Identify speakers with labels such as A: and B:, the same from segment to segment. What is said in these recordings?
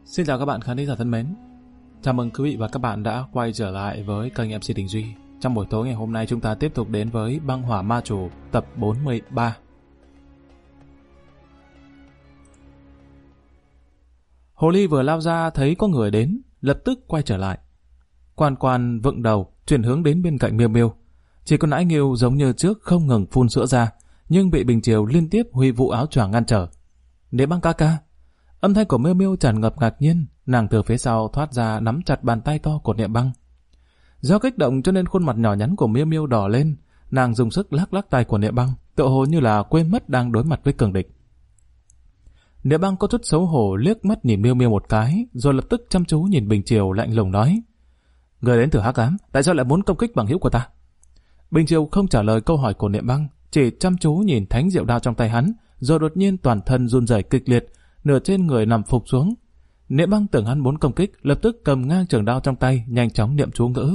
A: Xin chào các bạn khán giả thân mến. Chào mừng quý vị và các bạn đã quay trở lại với kênh MC Đình Duy. Trong buổi tối ngày hôm nay chúng ta tiếp tục đến với Băng Hỏa Ma Chủ tập 43. Hồ ly vừa lao ra thấy có người đến, lập tức quay trở lại. Quan Quan vựng đầu, chuyển hướng đến bên cạnh Miêu Miêu. Chỉ có Nãi Nghiêu giống như trước không ngừng phun sữa ra, nhưng bị Bình Triều liên tiếp huy vũ áo choàng ngăn trở. Niệm Băng ca ca. Âm thanh của Miêu Miêu tràn ngập ngạc nhiên, nàng từ phía sau thoát ra nắm chặt bàn tay to của Niệm Băng. Do kích động cho nên khuôn mặt nhỏ nhắn của Miêu Miêu đỏ lên, nàng dùng sức lắc lắc tay của Niệm Băng, tựa hồ như là quên mất đang đối mặt với cường địch. Niệm Băng có chút xấu hổ liếc mắt nhìn Miêu Miêu một cái, rồi lập tức chăm chú nhìn Bình Triều lạnh lùng nói: "Người đến từ Hắc Ám, tại sao lại muốn công kích bằng hữu của ta?" Bình Triều không trả lời câu hỏi của Niệm Băng, chỉ chăm chú nhìn thánh diệu đao trong tay hắn, rồi đột nhiên toàn thân run rẩy kịch liệt, nửa trên người nằm phục xuống. Niệm Băng tưởng hắn muốn công kích, lập tức cầm ngang trường đao trong tay, nhanh chóng niệm chú ngữ.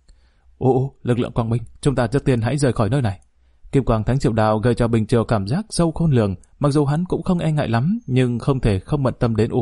A: Lực lượng quang minh, chúng ta trước tiên hãy rời khỏi nơi này." Kim quang thánh diệu đao gây cho Bình Triều cảm giác sâu khôn lường, mặc dù hắn cũng không e ngại lắm, nhưng không thể không bận tâm đến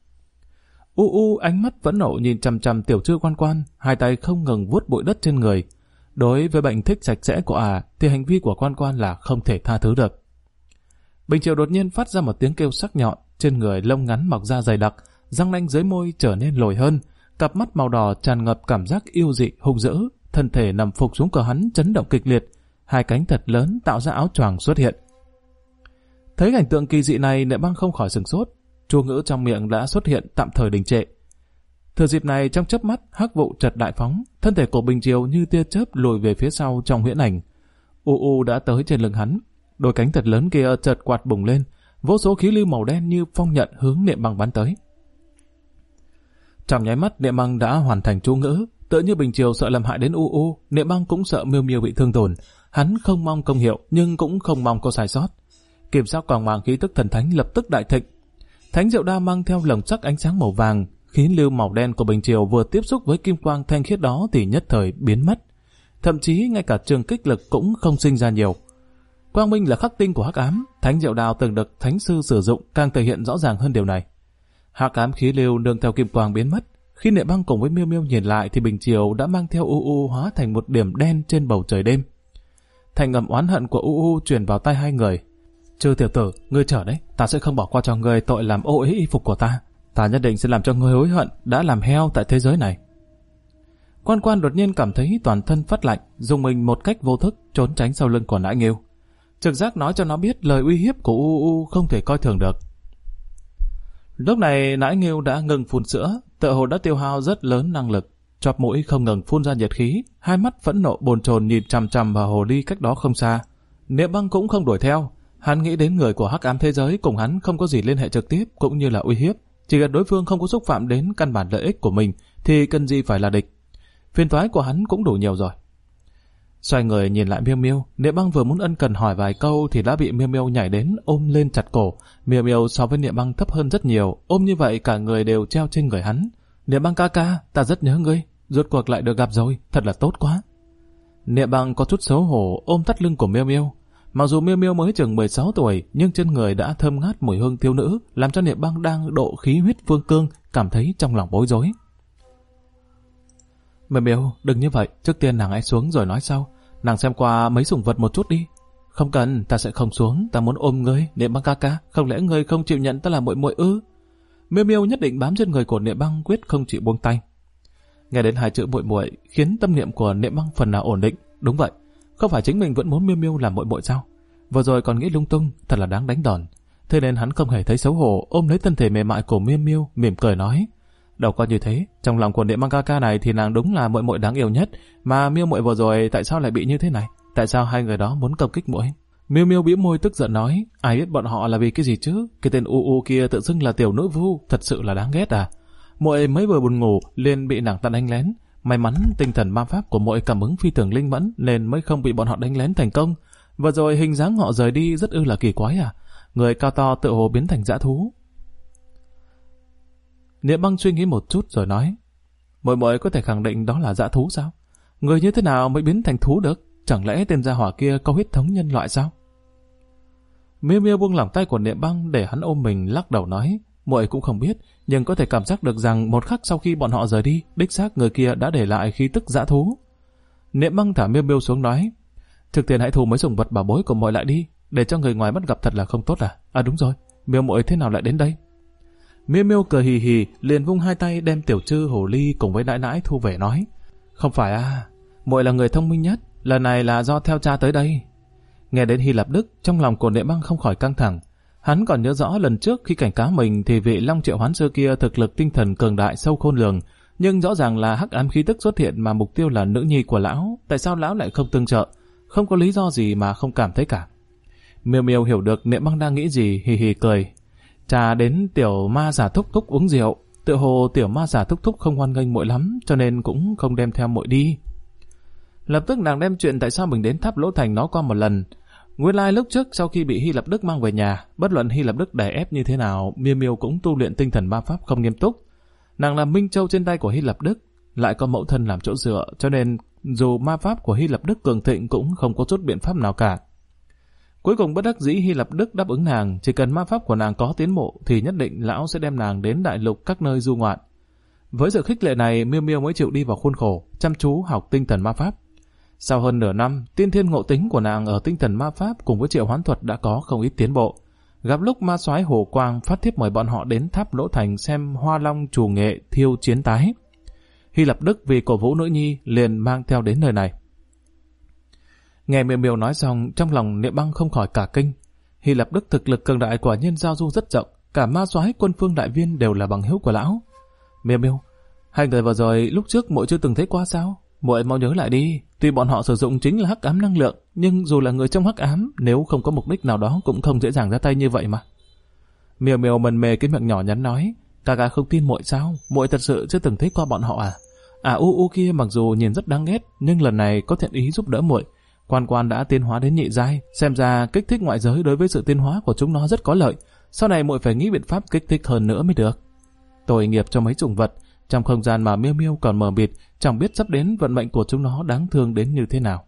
A: ánh mắt vẫn nộ nhìn chằm chằm tiểu trư Quan Quan, hai tay không ngừng vuốt bụi đất trên người. Đối với bệnh thích sạch sẽ của thì hành vi của Quan Quan là không thể tha thứ được. Bình Triều đột nhiên phát ra một tiếng kêu sắc nhọn, trên người lông ngắn mọc ra dày đặc, răng nanh dưới môi trở nên lồi hơn, cặp mắt màu đỏ tràn ngập cảm giác yêu dị hung dữ, thân thể nằm phục xuống của hắn chấn động kịch liệt, hai cánh thật lớn tạo ra áo choàng xuất hiện. Thấy cảnh tượng kỳ dị này, Niệm Băng không khỏi sửng sốt, chú ngữ trong miệng đã xuất hiện tạm thời đình trệ. Thừa dịp này, trong chớp mắt hắc vụ chợt đại phóng, thân thể của Bình Triều như tia chớp lùi về phía sau trong huyễn ảnh. Đã tới trên lưng hắn, đôi cánh thật lớn kia chợt quạt bùng lên, vô số khí lưu màu đen như phong nhận hướng Niệm Băng bắn tới. Trong nháy mắt, Niệm Băng đã hoàn thành chú ngữ, tựa như Bình Triều sợ làm hại đến Niệm Băng cũng sợ Miêu Miêu bị thương tổn. Hắn không mong công hiệu, nhưng cũng không mong có sai sót. Kiểm soát quang mang khí tức thần thánh lập tức đại thịnh. Thánh diệu đao mang theo lồng sắc ánh sáng màu vàng, khí lưu màu đen của Bình Triều vừa tiếp xúc với kim quang thanh khiết đó thì nhất thời biến mất. Thậm chí ngay cả trường kích lực cũng không sinh ra nhiều. Quang minh là khắc tinh của Hắc Ám, thánh diệu đao từng được thánh sư sử dụng càng thể hiện rõ ràng hơn điều này. Hắc Ám khí lưu nương theo kim quang biến mất. Khi Niệm Băng cùng với Miêu Miêu nhìn lại thì Bình Triều đã mang theo hóa thành một điểm đen trên bầu trời đêm. Thành âm oán hận của truyền vào tai hai người. "Trư tiểu tử, ngươi chờ đấy, ta sẽ không bỏ qua cho ngươi tội làm ô uế y phục của ta. Ta nhất định sẽ làm cho ngươi hối hận đã làm heo tại thế giới này." Quan Quan đột nhiên cảm thấy toàn thân phát lạnh, dùng mình một cách vô thức trốn tránh sau lưng của Nãi Nghiêu. Trực giác nói cho nó biết lời uy hiếp của không thể coi thường được. Lúc này Nãi Nghiêu đã ngừng phun sữa, tựa hồ đã tiêu hao rất lớn năng lực, chóp mũi không ngừng phun ra nhiệt khí, hai mắt phẫn nộ bồn chồn nhìn chằm chằm vào hồ ly cách đó không xa. Niệm Băng cũng không đuổi theo, hắn nghĩ đến người của Hắc Ám thế giới cùng hắn không có gì liên hệ trực tiếp cũng như là uy hiếp, chỉ cần đối phương không có xúc phạm đến căn bản lợi ích của mình thì cần gì phải là địch. Phiền toái của hắn cũng đủ nhiều rồi. Xoay người nhìn lại Miêu Miêu, Niệm Băng vừa muốn ân cần hỏi vài câu thì đã bị Miêu Miêu nhảy đến ôm lên chặt cổ. Miêu Miêu so với Niệm Băng thấp hơn rất nhiều, ôm như vậy cả người đều treo trên người hắn. "Niệm Băng ca ca, ta rất nhớ ngươi, rốt cuộc lại được gặp rồi, thật là tốt quá." Niệm Băng có chút xấu hổ ôm thắt lưng của Miêu Miêu. Mặc dù Miêu Miêu mới chừng 16 tuổi, nhưng trên người đã thơm ngát mùi hương thiếu nữ, làm cho Niệm Băng đang độ khí huyết phương cương cảm thấy trong lòng bối rối. "Miêu Miêu, đừng như vậy, trước tiên nàng hãy xuống rồi nói sau. Nàng xem qua mấy sủng vật một chút đi." "Không cần, ta sẽ không xuống, ta muốn ôm ngươi, Niệm Băng ca ca, không lẽ ngươi không chịu nhận ta là muội muội ư?" Miêu Miêu nhất định bám trên người của Niệm Băng, quyết không chịu buông tay. Nghe đến hai chữ muội muội khiến tâm niệm của Niệm Băng phần nào ổn định. Đúng vậy, không phải chính mình vẫn muốn Miêu Miêu làm muội muội sao? Vừa rồi còn nghĩ lung tung, thật là đáng đánh đòn. Thế nên hắn không hề thấy xấu hổ, ôm lấy thân thể mềm mại của Miêu Miêu, mỉm cười nói: "Đâu có như thế, trong lòng của Niệm Băng ca ca này thì nàng đúng là muội muội đáng yêu nhất, mà Miêu muội vừa rồi tại sao lại bị như thế này? Tại sao hai người đó muốn công kích muội?" Miêu Miêu bĩu môi tức giận nói: "Ai biết bọn họ là vì cái gì chứ? Cái tên kia tự xưng là tiểu nữ vu, thật sự là đáng ghét à? Muội mới vừa buồn ngủ liền bị nàng ta đánh lén, may mắn tinh thần ma pháp của muội cảm ứng phi thường linh mẫn nên mới không bị bọn họ đánh lén thành công. Vừa rồi hình dáng họ rời đi rất là kỳ quái à? Người cao to tựa hồ biến thành dã thú." Niệm Băng suy nghĩ một chút rồi nói: "Muội có thể khẳng định đó là dã thú sao? Người như thế nào mới biến thành thú được? Chẳng lẽ tên gia hỏa kia có huyết thống nhân loại sao?" Miêu Miêu buông lỏng tay của Niệm Băng để hắn ôm mình, lắc đầu nói: muội cũng không biết, nhưng có thể cảm giác được rằng một khắc sau khi bọn họ rời đi, đích xác người kia đã để lại khí tức dã thú. Niệm Băng thả Miêu Miêu xuống nói, trước tiên hãy thu mấy sủng vật bảo bối của muội lại đi, để cho người ngoài bắt gặp thật là không tốt à? À đúng rồi, Miêu muội thế nào lại đến đây? Miêu Miêu cười hì hì, liền vung hai tay đem tiểu trư hồ ly cùng với nãi nãi thu về nói, không phải à, muội là người thông minh nhất, lần này là do theo cha tới đây. Nghe đến Hy Lạp Đức, trong lòng của Niệm Băng không khỏi căng thẳng. Hắn còn nhớ rõ lần trước khi cảnh cáo mình thì vị Long Triệu Hoán Sư kia thực lực tinh thần cường đại sâu khôn lường, nhưng rõ ràng là hắc ám khí tức xuất hiện mà mục tiêu là nữ nhi của lão, tại sao lão lại không tương trợ? Không có lý do gì mà không cảm thấy cả. Miêu Miêu hiểu được Niệm Băng đang nghĩ gì, hì hì cười. Cha đến tiểu ma giả thúc thúc uống rượu, tựa hồ tiểu ma giả thúc thúc không hoan nghênh muội lắm, cho nên cũng không đem theo muội đi. Lập tức nàng đem chuyện tại sao mình đến tháp Lỗ Thành nói qua một lần. Nguyên lai lúc trước sau khi bị Hy Lạp Đức mang về nhà, bất luận Hy Lạp Đức đè ép như thế nào, Miêu Miêu cũng tu luyện tinh thần ma pháp không nghiêm túc. Nàng là minh châu trên tay của Hy Lạp Đức, lại có mẫu thân làm chỗ dựa, cho nên dù ma pháp của Hy Lạp Đức cường thịnh cũng không có chút biện pháp nào cả. Cuối cùng bất đắc dĩ Hy Lạp Đức đáp ứng nàng, chỉ cần ma pháp của nàng có tiến bộ thì nhất định lão sẽ đem nàng đến đại lục các nơi du ngoạn. Với sự khích lệ này, Miêu Miêu mới chịu đi vào khuôn khổ, chăm chú học tinh thần ma pháp. Sau hơn nửa năm, tiên thiên ngộ tính của nàng ở tinh thần ma pháp cùng với triệu hoán thuật đã có không ít tiến bộ. Gặp lúc ma soái Hồ Quang phát thiếp mời bọn họ đến tháp Lỗ Thành xem Hoa Long trù nghệ thiêu chiến tái. Hy Lạp Đức vì cổ vũ nữ nhi liền mang theo đến nơi này. Nghe Miêu Miêu nói xong, trong lòng Niệm Băng không khỏi cả kinh. Hy Lạp Đức thực lực cường đại quả nhiên giao du rất rộng, cả ma soái Quân Phương đại viên đều là bằng hữu của lão. Miêu Miêu, hai người vừa rồi lúc trước muội chưa từng thấy qua sao? Muội mau nhớ lại đi, tuy bọn họ sử dụng chính là hắc ám năng lượng, nhưng dù là người trong hắc ám, nếu không có mục đích nào đó cũng không dễ dàng ra tay như vậy mà. Miêu Miêu mần mề cái miệng nhỏ nhắn nói, ca không tin muội sao? Muội thật sự chưa từng thấy qua bọn họ à? À u kia mặc dù nhìn rất đáng ghét, nhưng lần này có thiện ý giúp đỡ muội. Quan Quan đã tiến hóa đến nhị giai, xem ra kích thích ngoại giới đối với sự tiến hóa của chúng nó rất có lợi. Sau này muội phải nghĩ biện pháp kích thích hơn nữa mới được. Tội nghiệp cho mấy chủng vật. Trong không gian mà Miêu Miêu còn mờ mịt, chẳng biết sắp đến vận mệnh của chúng nó đáng thương đến như thế nào.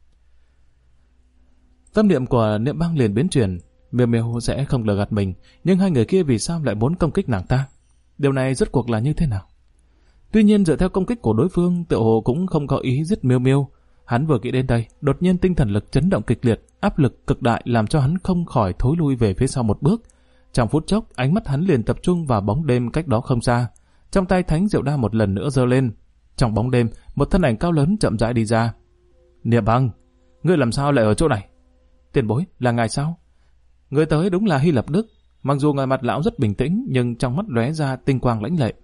A: Tâm niệm của Niệm Băng liền biến chuyển, Miêu Miêu sẽ không lừa gạt mình, nhưng hai người kia vì sao lại muốn công kích nàng ta? Điều này rốt cuộc là như thế nào? Tuy nhiên dựa theo công kích của đối phương, tựa hồ cũng không có ý giết Miêu Miêu. Hắn vừa nghĩ đến đây, đột nhiên tinh thần lực chấn động kịch liệt, áp lực cực đại làm cho hắn không khỏi thối lui về phía sau một bước. Trong phút chốc, ánh mắt hắn liền tập trung vào bóng đêm cách đó không xa. Trong tay thánh diệu đao một lần nữa giơ lên. Trong bóng đêm, một thân ảnh cao lớn chậm rãi đi ra. Niệm Băng, ngươi làm sao lại ở chỗ này? Tiền bối, là ngài sao? Người tới đúng là Hy Lạp Đức. Mặc dù ngoài mặt lão rất bình tĩnh, nhưng trong mắt lóe ra tinh quang lãnh lệ.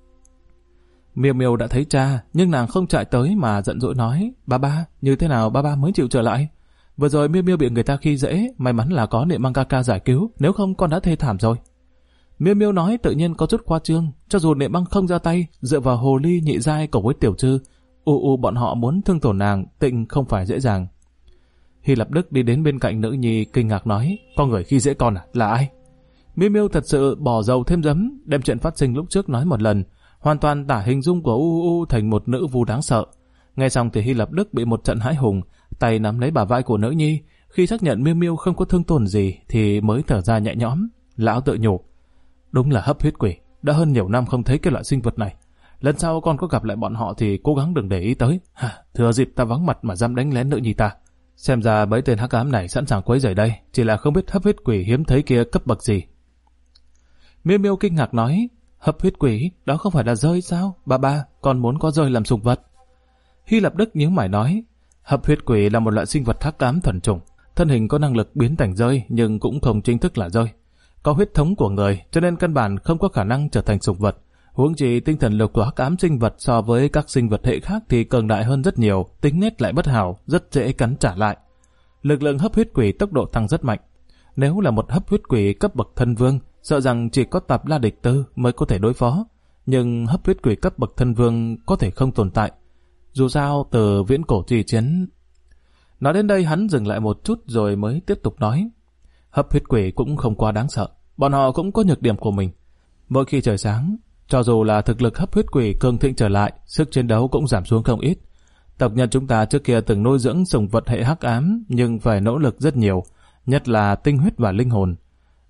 A: Miêu Miêu đã thấy cha, nhưng nàng không chạy tới mà giận dỗi nói, ba, như thế nào ba mới chịu trở lại? Vừa rồi Miêu Miêu bị người ta khi dễ, may mắn là có Niệm Băng ca giải cứu, nếu không con đã thê thảm rồi. Miêu Miêu nói tự nhiên có chút khoa trương, cho dù Niệm Băng không ra tay, dựa vào hồ ly nhị giai cùng với tiểu trư, bọn họ muốn thương tổn nàng, tịnh không phải dễ dàng. Hy Lạp Đức đi đến bên cạnh nữ nhi kinh ngạc nói, có người khi dễ con à, là ai? Miêu Miêu thật sự bỏ dầu thêm giấm, đem chuyện phát sinh lúc trước nói một lần, hoàn toàn tả hình dung của thành một nữ vu đáng sợ. Nghe xong thì Hy Lạp Đức bị một trận hãi hùng, tay nắm lấy bả vai của nữ nhi, khi xác nhận Miêu Miêu không có thương tổn gì thì mới thở ra nhẹ nhõm. Lão tự nhủ, đúng là hấp huyết quỷ, đã hơn nhiều năm không thấy cái loại sinh vật này. Lần sau con có gặp lại bọn họ thì cố gắng đừng để ý tới. Thừa dịp ta vắng mặt mà dám đánh lén nữ nhi ta. Xem ra mấy tên hắc ám này sẵn sàng quấy rầy đây, chỉ là không biết hấp huyết quỷ hiếm thấy kia cấp bậc gì. Miêu Miêu kinh ngạc nói, hấp huyết quỷ, đó không phải là rơi sao? Ba, con muốn có rơi làm sủng vật. Hy Lạp Đức nhướng mày nói, hấp huyết quỷ là một loại sinh vật hắc ám thuần chủng, thân hình có năng lực biến thành rơi nhưng cũng không chính thức là rơi. Có huyết thống của người, cho nên căn bản không có khả năng trở thành sủng vật. Huống chi tinh thần lực của hắc ám sinh vật so với các sinh vật hệ khác thì cường đại hơn rất nhiều, tính nết lại bất hảo, rất dễ cắn trả lại. Lực lượng hấp huyết quỷ tốc độ tăng rất mạnh. Nếu là một hấp huyết quỷ cấp bậc thân vương, sợ rằng chỉ có Tạp La Địch Tư mới có thể đối phó. Nhưng hấp huyết quỷ cấp bậc thân vương có thể không tồn tại. Dù sao từ viễn cổ trì chiến. Nói đến đây hắn dừng lại một chút rồi mới tiếp tục nói. Hấp huyết quỷ cũng không quá đáng sợ, bọn họ cũng có nhược điểm của mình. Mỗi khi trời sáng, cho dù là thực lực hấp huyết quỷ cường thịnh trở lại, sức chiến đấu cũng giảm xuống không ít. Tộc nhân chúng ta trước kia từng nuôi dưỡng sủng vật hệ hắc ám, nhưng phải nỗ lực rất nhiều, nhất là tinh huyết và linh hồn.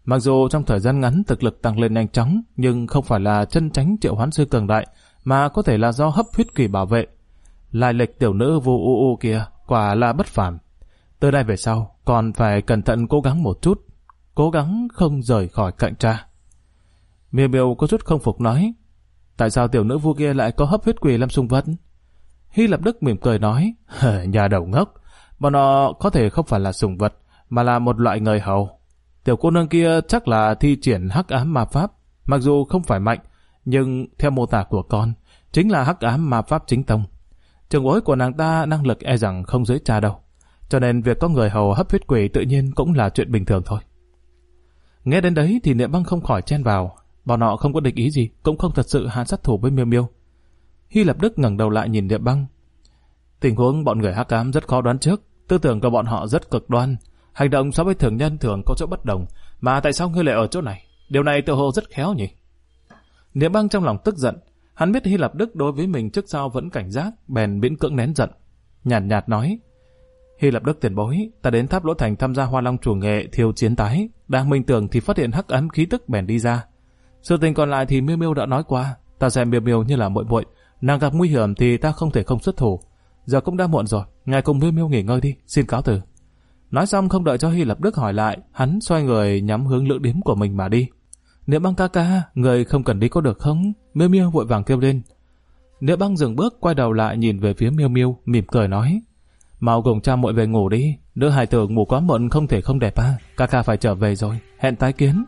A: Mặc dù trong thời gian ngắn thực lực tăng lên nhanh chóng, nhưng không phải là chân chánh triệu hoán sư cường đại, mà có thể là do hấp huyết quỷ bảo vệ. Lai lịch tiểu nữ Vu U U kia quả là bất phàm. Từ đây về sau, còn phải cẩn thận cố gắng một chút, cố gắng không rời khỏi cạnh cha. Miêu Miêu có chút không phục nói, tại sao tiểu nữ Vu kia lại có hấp huyết quỷ làm sùng vật? Hy Lập Đức mỉm cười nói, nhà đầu ngốc, bọn nó có thể không phải là sùng vật, mà là một loại người hầu. Tiểu cô nương kia chắc là thi triển hắc ám ma pháp, mặc dù không phải mạnh, nhưng theo mô tả của con, chính là hắc ám ma pháp chính tông. Trường bối của nàng ta năng lực e rằng không dưới cha đâu, cho nên việc có người hầu hấp huyết quỷ tự nhiên cũng là chuyện bình thường thôi. Nghe đến đấy thì Niệm Băng không khỏi chen vào, bọn họ không có địch ý gì, cũng không thật sự hạ sát thủ với Miêu Miêu. Hy Lập Đức ngẩng đầu lại nhìn Niệm Băng. Tình huống bọn người hắc ám rất khó đoán trước, tư tưởng của bọn họ rất cực đoan, hành động so với thường nhân thường có chỗ bất đồng, mà tại sao ngươi lại ở chỗ này? Điều này tự hồ rất khéo nhỉ? Niệm Băng trong lòng tức giận, hắn biết Hy Lập Đức đối với mình trước sau vẫn cảnh giác, bèn miễn cưỡng nén giận, nhàn nhạt nói: Hy Lập Đức tiền bối, ta đến Tháp Lỗ Thành tham gia Hoa Long chủ nghệ thiêu chiến tái, đang minh tưởng thì phát hiện hắc ám khí tức bèn đi ra. Sự tình còn lại thì Miêu Miêu đã nói qua, ta xem Miêu Miêu như là muội muội, nàng gặp nguy hiểm thì ta không thể không xuất thủ. Giờ cũng đã muộn rồi, ngài cùng Miêu Miêu nghỉ ngơi đi, xin cáo từ. Nói xong không đợi cho Hy Lập Đức hỏi lại, hắn xoay người nhắm hướng lữ điếm của mình mà đi. Niệm Băng ca ca, người không cần đi có được không? Miêu Miêu vội vàng kêu lên. Niệm Băng dừng bước quay đầu lại nhìn về phía Miêu Miêu, mỉm cười nói: mau cùng cha muội về ngủ đi, nữ hài tử ngủ quá muộn không thể không đẹp à, ca ca phải trở về rồi, hẹn tái kiến.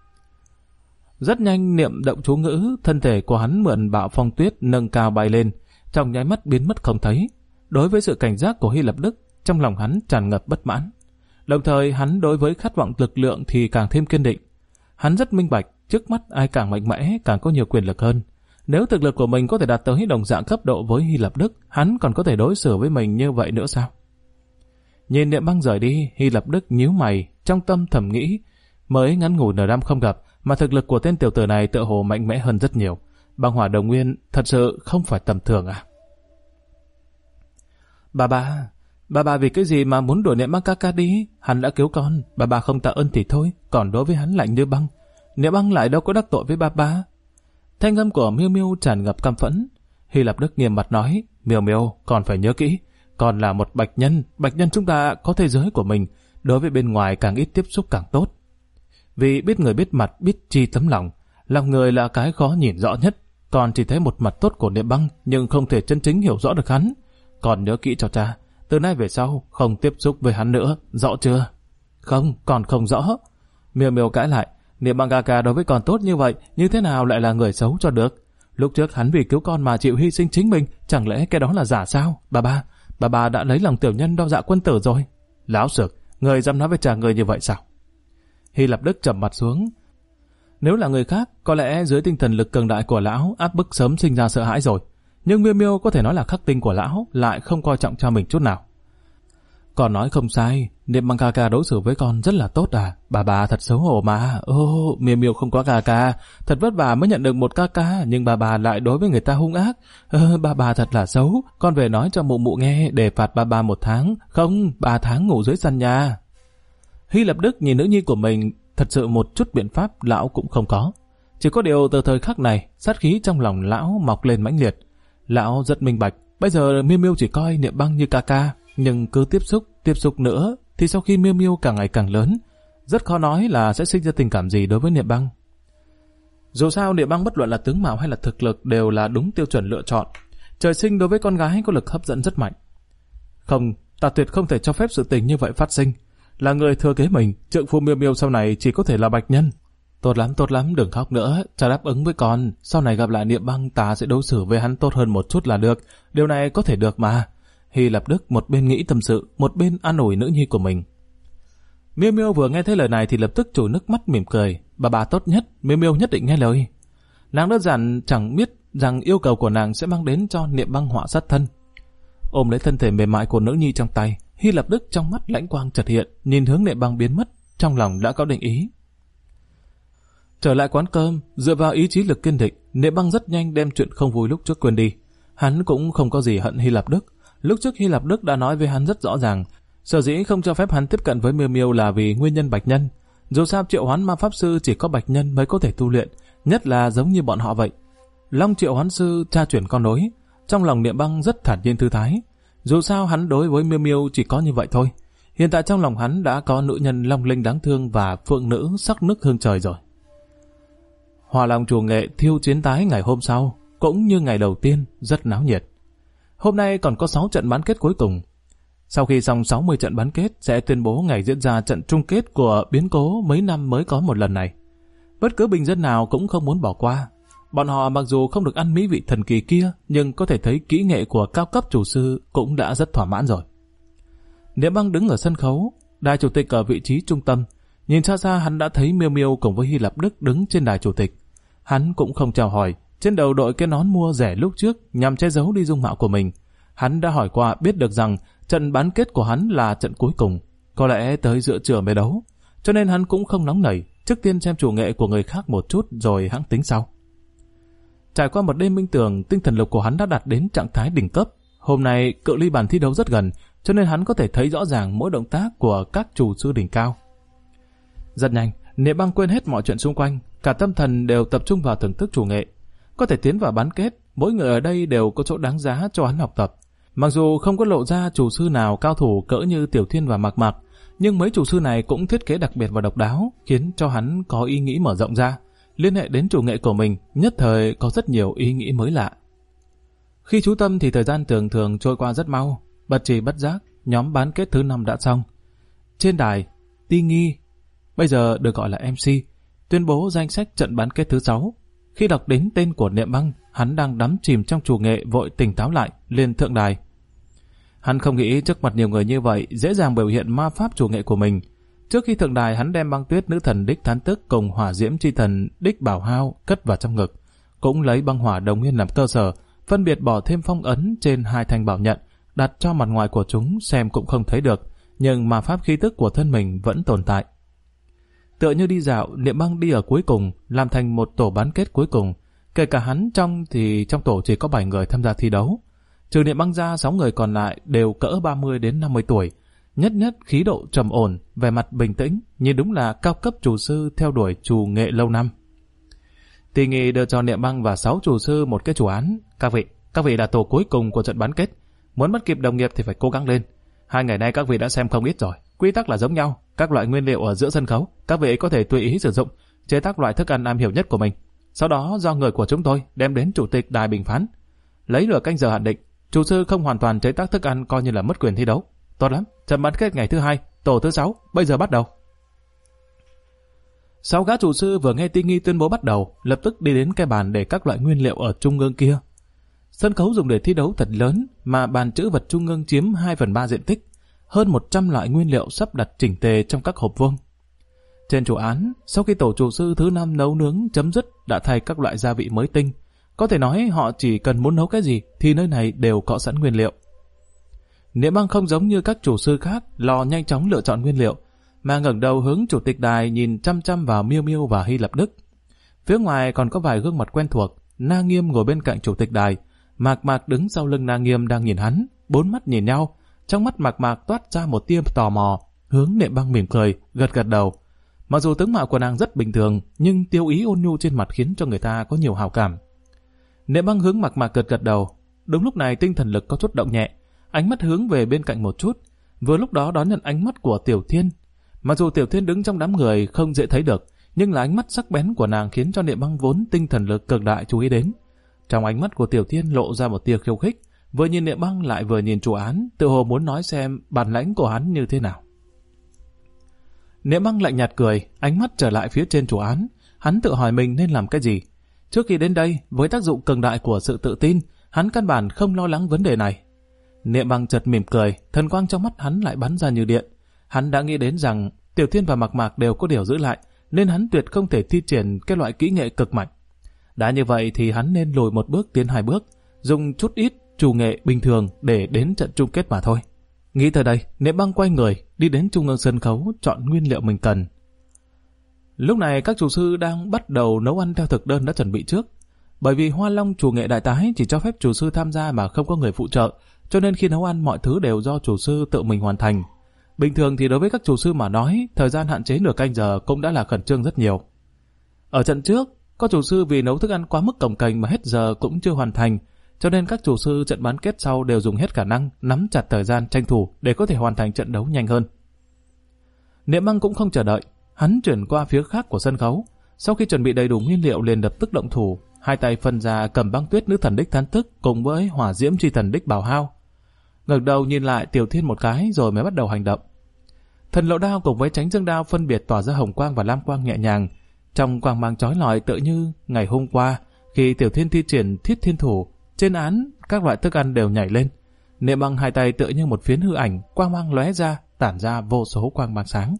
A: Rất nhanh niệm động chú ngữ, thân thể của hắn mượn bạo phong tuyết nâng cao bay lên, trong nháy mắt biến mất không thấy. Đối với sự cảnh giác của Hy Lập Đức, trong lòng hắn tràn ngập bất mãn. Đồng thời hắn đối với khát vọng lực lượng thì càng thêm kiên định. Hắn rất minh bạch, trước mắt ai càng mạnh mẽ càng có nhiều quyền lực hơn. Nếu thực lực của mình có thể đạt tới đồng dạng cấp độ với Hy Lập Đức, hắn còn có thể đối xử với mình như vậy nữa sao? Nhìn Niệm Băng rời đi, Hy Lập Đức nhíu mày, trong tâm thầm nghĩ, mới ngắn ngủi nửa năm không gặp, mà thực lực của tên tiểu tử này tựa hồ mạnh mẽ hơn rất nhiều. Băng Hỏa Đồng Nguyên thật sự không phải tầm thường à? Bà vì cái gì mà muốn đuổi Niệm Băng ca ca đi? Hắn đã cứu con, bà không tạ ơn thì thôi, còn đối với hắn lạnh như băng. Niệm Băng lại đâu có đắc tội với bà. Thanh âm của Miêu Miêu tràn ngập căm phẫn. Hy Lập Đức nghiêm mặt nói: Miêu Miêu, còn phải nhớ kỹ, còn là một bạch nhân chúng ta có thế giới của mình, đối với bên ngoài càng ít tiếp xúc càng tốt. Vì biết người biết mặt, biết chi tấm lòng, lòng người là cái khó nhìn rõ nhất. Còn chỉ thấy một mặt tốt của Niệm Băng, nhưng không thể chân chính hiểu rõ được hắn. Còn nhớ kỹ cho cha, từ nay về sau không tiếp xúc với hắn nữa, rõ chưa? Không, còn không rõ. Miêu Miêu cãi lại: Niệm Băng ca ca đối với con tốt như vậy, như thế nào lại là người xấu cho được? Lúc trước hắn vì cứu con mà chịu hy sinh chính mình, chẳng lẽ cái đó là giả sao? Bà đã lấy lòng tiểu nhân đo dạ quân tử rồi. Láo xược, người dám nói với cha người như vậy sao? Hy Lập Đức trầm mặt xuống. Nếu là người khác, có lẽ dưới tinh thần lực cường đại của lão áp bức sớm sinh ra sợ hãi rồi. Nhưng Miêu Miêu có thể nói là khắc tinh của lão, lại không coi trọng cha mình chút nào. Còn nói không sai, Niệm Băng ca ca đối xử với con rất là tốt à? Bà thật xấu hổ mà. Miêu Miêu không có ca ca, thật vất vả mới nhận được một ca ca, nhưng bà lại đối với người ta hung ác. Bà thật là xấu, con về nói cho mụ nghe để phạt bà 1 tháng, không 3 tháng ngủ dưới sàn nhà. Hy Lập Đức nhìn nữ nhi của mình, thật sự một chút biện pháp lão cũng không có. Chỉ có điều từ thời khắc này, sát khí trong lòng lão mọc lên mãnh liệt. Lão rất minh bạch, bây giờ Miêu Miêu chỉ coi Niệm Băng như ca ca, nhưng cứ tiếp xúc nữa, thì sau khi Miêu Miêu càng ngày càng lớn, rất khó nói là sẽ sinh ra tình cảm gì đối với Niệm Băng. Dù sao Niệm Băng bất luận là tướng mạo hay là thực lực đều là đúng tiêu chuẩn lựa chọn. Trời sinh đối với con gái có lực hấp dẫn rất mạnh. Không, ta tuyệt không thể cho phép sự tình như vậy phát sinh. Là người thừa kế mình, trượng phu Miêu Miêu sau này chỉ có thể là bạch nhân. Tốt lắm, đừng khóc nữa, cha đáp ứng với con, sau này gặp lại Niệm Băng ta sẽ đối xử với hắn tốt hơn một chút là được, điều này có thể được mà. Hy Lập Đức một bên nghĩ tâm sự, một bên an ủi nữ nhi của mình. Miêu Miêu vừa nghe thấy lời này thì lập tức trồi nước mắt mỉm cười, bà tốt nhất, Miêu Miêu nhất định nghe lời. Nàng đơn giản chẳng biết rằng yêu cầu của nàng sẽ mang đến cho Niệm Băng họa sát thân. Ôm lấy thân thể mềm mại của nữ nhi trong tay, Hy Lập Đức trong mắt lãnh quang chợt hiện, nhìn hướng Niệm Băng biến mất, trong lòng đã có định ý. Trở lại quán cơm, dựa vào ý chí lực kiên định, Niệm Băng rất nhanh đem chuyện không vui lúc trước quên đi. Hắn cũng không có gì hận Hy Lập Đức. Lúc trước Hy Lập Đức đã nói với hắn rất rõ ràng, sở dĩ không cho phép hắn tiếp cận với Miêu Miêu là vì nguyên nhân bạch nhân. Dù sao triệu hoán ma pháp sư chỉ có bạch nhân mới có thể tu luyện, nhất là giống như bọn họ vậy. Long triệu hoán sư tra chuyển con nối, trong lòng Niệm Băng rất thản nhiên thư thái. Dù sao hắn đối với Miêu Miêu chỉ có như vậy thôi. Hiện tại trong lòng hắn đã có nữ nhân long linh đáng thương và phượng nữ sắc nức hương trời rồi. Hỏa Long Chủ Nghệ thiêu chiến tái ngày hôm sau, cũng như ngày đầu tiên, rất náo nhiệt. Hôm nay còn có 6 trận bán kết cuối cùng. Sau khi xong 60 trận bán kết sẽ tuyên bố ngày diễn ra trận chung kết của biến cố mấy năm mới có một lần này. Bất cứ bình dân nào cũng không muốn bỏ qua. Bọn họ mặc dù không được ăn mỹ vị thần kỳ kia, nhưng có thể thấy kỹ nghệ của cao cấp chủ sư cũng đã rất thỏa mãn rồi. Niệm Băng đứng ở sân khấu, đài chủ tịch ở vị trí trung tâm. Nhìn xa xa hắn đã thấy Miêu Miêu cùng với Hy Lạp Đức đứng trên đài chủ tịch. Hắn cũng không chào hỏi, trên đầu đội cái nón mua rẻ lúc trước nhằm che giấu đi dung mạo của mình. Hắn đã hỏi qua biết được rằng trận bán kết của hắn là trận cuối cùng, có lẽ tới giữa trưa mới đấu, cho nên hắn cũng không nóng nảy, trước tiên xem chủ nghệ của người khác một chút rồi hãng tính sau. Trải qua một đêm minh tưởng, tinh thần lực của hắn đã đạt đến trạng thái đỉnh cấp. Hôm nay cự ly bàn thi đấu rất gần, cho nên hắn có thể thấy rõ ràng mỗi động tác của các chủ sư đỉnh cao. Rất nhanh, Niệm Băng quên hết mọi chuyện xung quanh, cả tâm thần đều tập trung vào thưởng thức chủ nghệ. Có thể tiến vào bán kết, mỗi người ở đây đều có chỗ đáng giá cho hắn học tập. Mặc dù không có lộ ra chủ sư nào cao thủ cỡ như Tiểu Thiên và Mạc Mạc, nhưng mấy chủ sư này cũng thiết kế đặc biệt và độc đáo, khiến cho hắn có ý nghĩ mở rộng ra. Liên hệ đến chủ nghệ của mình, nhất thời có rất nhiều ý nghĩ mới lạ. Khi chú tâm thì thời gian thường thường trôi qua rất mau, bất tri bất giác, nhóm bán kết thứ 5 đã xong. Trên đài, Ti Nghi, bây giờ được gọi là MC, tuyên bố danh sách trận bán kết thứ 6. Khi đọc đến tên của Niệm Băng, hắn đang đắm chìm trong chủ nghệ vội tỉnh táo lại, lên thượng đài. Hắn không nghĩ trước mặt nhiều người như vậy dễ dàng biểu hiện ma pháp chủ nghệ của mình. Trước khi thượng đài, hắn đem băng tuyết nữ thần Đích Thán Tức cùng hỏa diễm chi thần Đích Bảo Hao cất vào trong ngực, cũng lấy băng hỏa đồng nguyên làm cơ sở, phân biệt bỏ thêm phong ấn trên 2 thanh bảo nhận, đặt cho mặt ngoài của chúng xem cũng không thấy được, nhưng ma pháp khí tức của thân mình vẫn tồn tại. Tựa như đi dạo, Niệm Băng đi ở cuối cùng, làm thành một tổ bán kết cuối cùng. Kể cả hắn trong tổ chỉ có 7 người tham gia thi đấu. Trừ Niệm Băng ra, 6 người còn lại đều cỡ 30 đến 50 tuổi. Nhất khí độ trầm ổn, vẻ mặt bình tĩnh, nhìn đúng là cao cấp chủ sư theo đuổi chủ nghệ lâu năm. Ti Nghi đưa cho Niệm Băng và 6 chủ sư một cái chủ án. Các vị là tổ cuối cùng của trận bán kết. Muốn bắt kịp đồng nghiệp thì phải cố gắng lên. 2 ngày nay các vị đã xem không ít rồi. Quy tắc là giống nhau, các loại nguyên liệu ở giữa sân khấu, các vị có thể tùy ý sử dụng, chế tác loại thức ăn am hiểu nhất của mình. Sau đó do người của chúng tôi đem đến chủ tịch đài bình phán. Lấy nửa canh giờ hạn định, chủ sư không hoàn toàn chế tác thức ăn coi như là mất quyền thi đấu. Tốt lắm, trận bán kết ngày thứ 2, tổ thứ 6, bây giờ bắt đầu. 6 gã chủ sư vừa nghe Ti Nghi tuyên bố bắt đầu, lập tức đi đến cái bàn để các loại nguyên liệu ở trung ương kia. Sân khấu dùng để thi đấu thật lớn, mà bàn trữ vật trung ương chiếm 2/3 diện tích. Hơn 100 loại nguyên liệu sắp đặt chỉnh tề trong các hộp vuông. Trên chủ án, sau khi tổ chủ sư thứ 5 nấu nướng chấm dứt đã thay các loại gia vị mới tinh. Có thể nói họ chỉ cần muốn nấu cái gì thì nơi này đều có sẵn nguyên liệu. Niệm Băng không giống như các chủ sư khác lo nhanh chóng lựa chọn nguyên liệu, mà ngẩng đầu hướng chủ tịch đài nhìn chăm chăm vào Miêu Miêu và Hy Lạp Đức. Phía ngoài còn có vài gương mặt quen thuộc. Na Nghiêm ngồi bên cạnh chủ tịch đài, Mạc Mạc đứng sau lưng Na Nghiêm đang nhìn hắn, 4 mắt nhìn nhau. Trong mắt Mạc Mạc toát ra một tia tò mò, hướng Niệm Băng mỉm cười, gật đầu. Mặc dù tướng mạo của nàng rất bình thường, nhưng tiêu ý ôn nhu trên mặt khiến cho người ta có nhiều hảo cảm. Niệm Băng hướng Mạc Mạc gật đầu. Đúng lúc này tinh thần lực có chút động nhẹ, ánh mắt hướng về bên cạnh một chút, vừa lúc đó đón nhận ánh mắt của Tiểu Thiên. Mặc dù Tiểu Thiên đứng trong đám người không dễ thấy được, nhưng là ánh mắt sắc bén của nàng khiến cho Niệm Băng vốn tinh thần lực cực đại chú ý đến. Trong ánh mắt của Tiểu Thiên lộ ra một tia khiêu khích, vừa nhìn Niệm Băng lại vừa nhìn chủ án, tự hồ muốn nói xem bản lãnh của hắn như thế nào. Niệm Băng lạnh nhạt cười, ánh mắt trở lại phía trên chủ án, hắn tự hỏi mình nên làm cái gì. Trước khi đến đây, với tác dụng cường đại của sự tự tin, hắn căn bản không lo lắng vấn đề này. Niệm Băng chợt mỉm cười, thần quang trong mắt hắn lại bắn ra như điện. Hắn đã nghĩ đến rằng Tiểu Thiên và Mạc Mạc đều có điều giữ lại, nên hắn tuyệt không thể thi triển cái loại kỹ nghệ cực mạnh. Đã như vậy thì hắn nên lùi một bước tiến 2 bước, dùng chút ít chủ nghệ bình thường để đến trận chung kết mà thôi. Nghĩ tới đây, Niệm Băng quay người, đi đến trung ương sân khấu chọn nguyên liệu mình cần. Lúc này các chủ sư đang bắt đầu nấu ăn theo thực đơn đã chuẩn bị trước. Bởi vì Hoa Long chủ nghệ đại tái chỉ cho phép chủ sư tham gia mà không có người phụ trợ, cho nên khi nấu ăn mọi thứ đều do chủ sư tự mình hoàn thành. Bình thường thì đối với các chủ sư mà nói, thời gian hạn chế nửa canh giờ cũng đã là khẩn trương rất nhiều. Ở trận trước, có chủ sư vì nấu thức ăn quá mức cồng kềnh mà hết giờ cũng chưa hoàn thành, cho nên các chủ sư trận bán kết sau đều dùng hết khả năng nắm chặt thời gian tranh thủ để có thể hoàn thành trận đấu nhanh hơn. Niệm Băng cũng không chờ đợi, hắn chuyển qua phía khác của sân khấu. Sau khi chuẩn bị đầy đủ nguyên liệu liền lập tức động thủ, hai tay phân ra cầm băng tuyết nữ thần đích Thán Tức cùng với hỏa diễm chi thần đích Bảo Hao. Ngẩng đầu nhìn lại Tiểu Thiên một cái rồi mới bắt đầu hành động. Thần lộ đao cùng với Chánh Dương đao phân biệt tỏa ra hồng quang và lam quang nhẹ nhàng, trong quang mang chói lọi tựa như ngày hôm qua khi Tiểu Thiên thi triển Thiết Thiên Thủ, trên án các loại thức ăn đều nhảy lên. Niệm Băng hai tay tựa như một phiến hư ảnh, quang mang lóe ra, tản ra vô số quang mang sáng.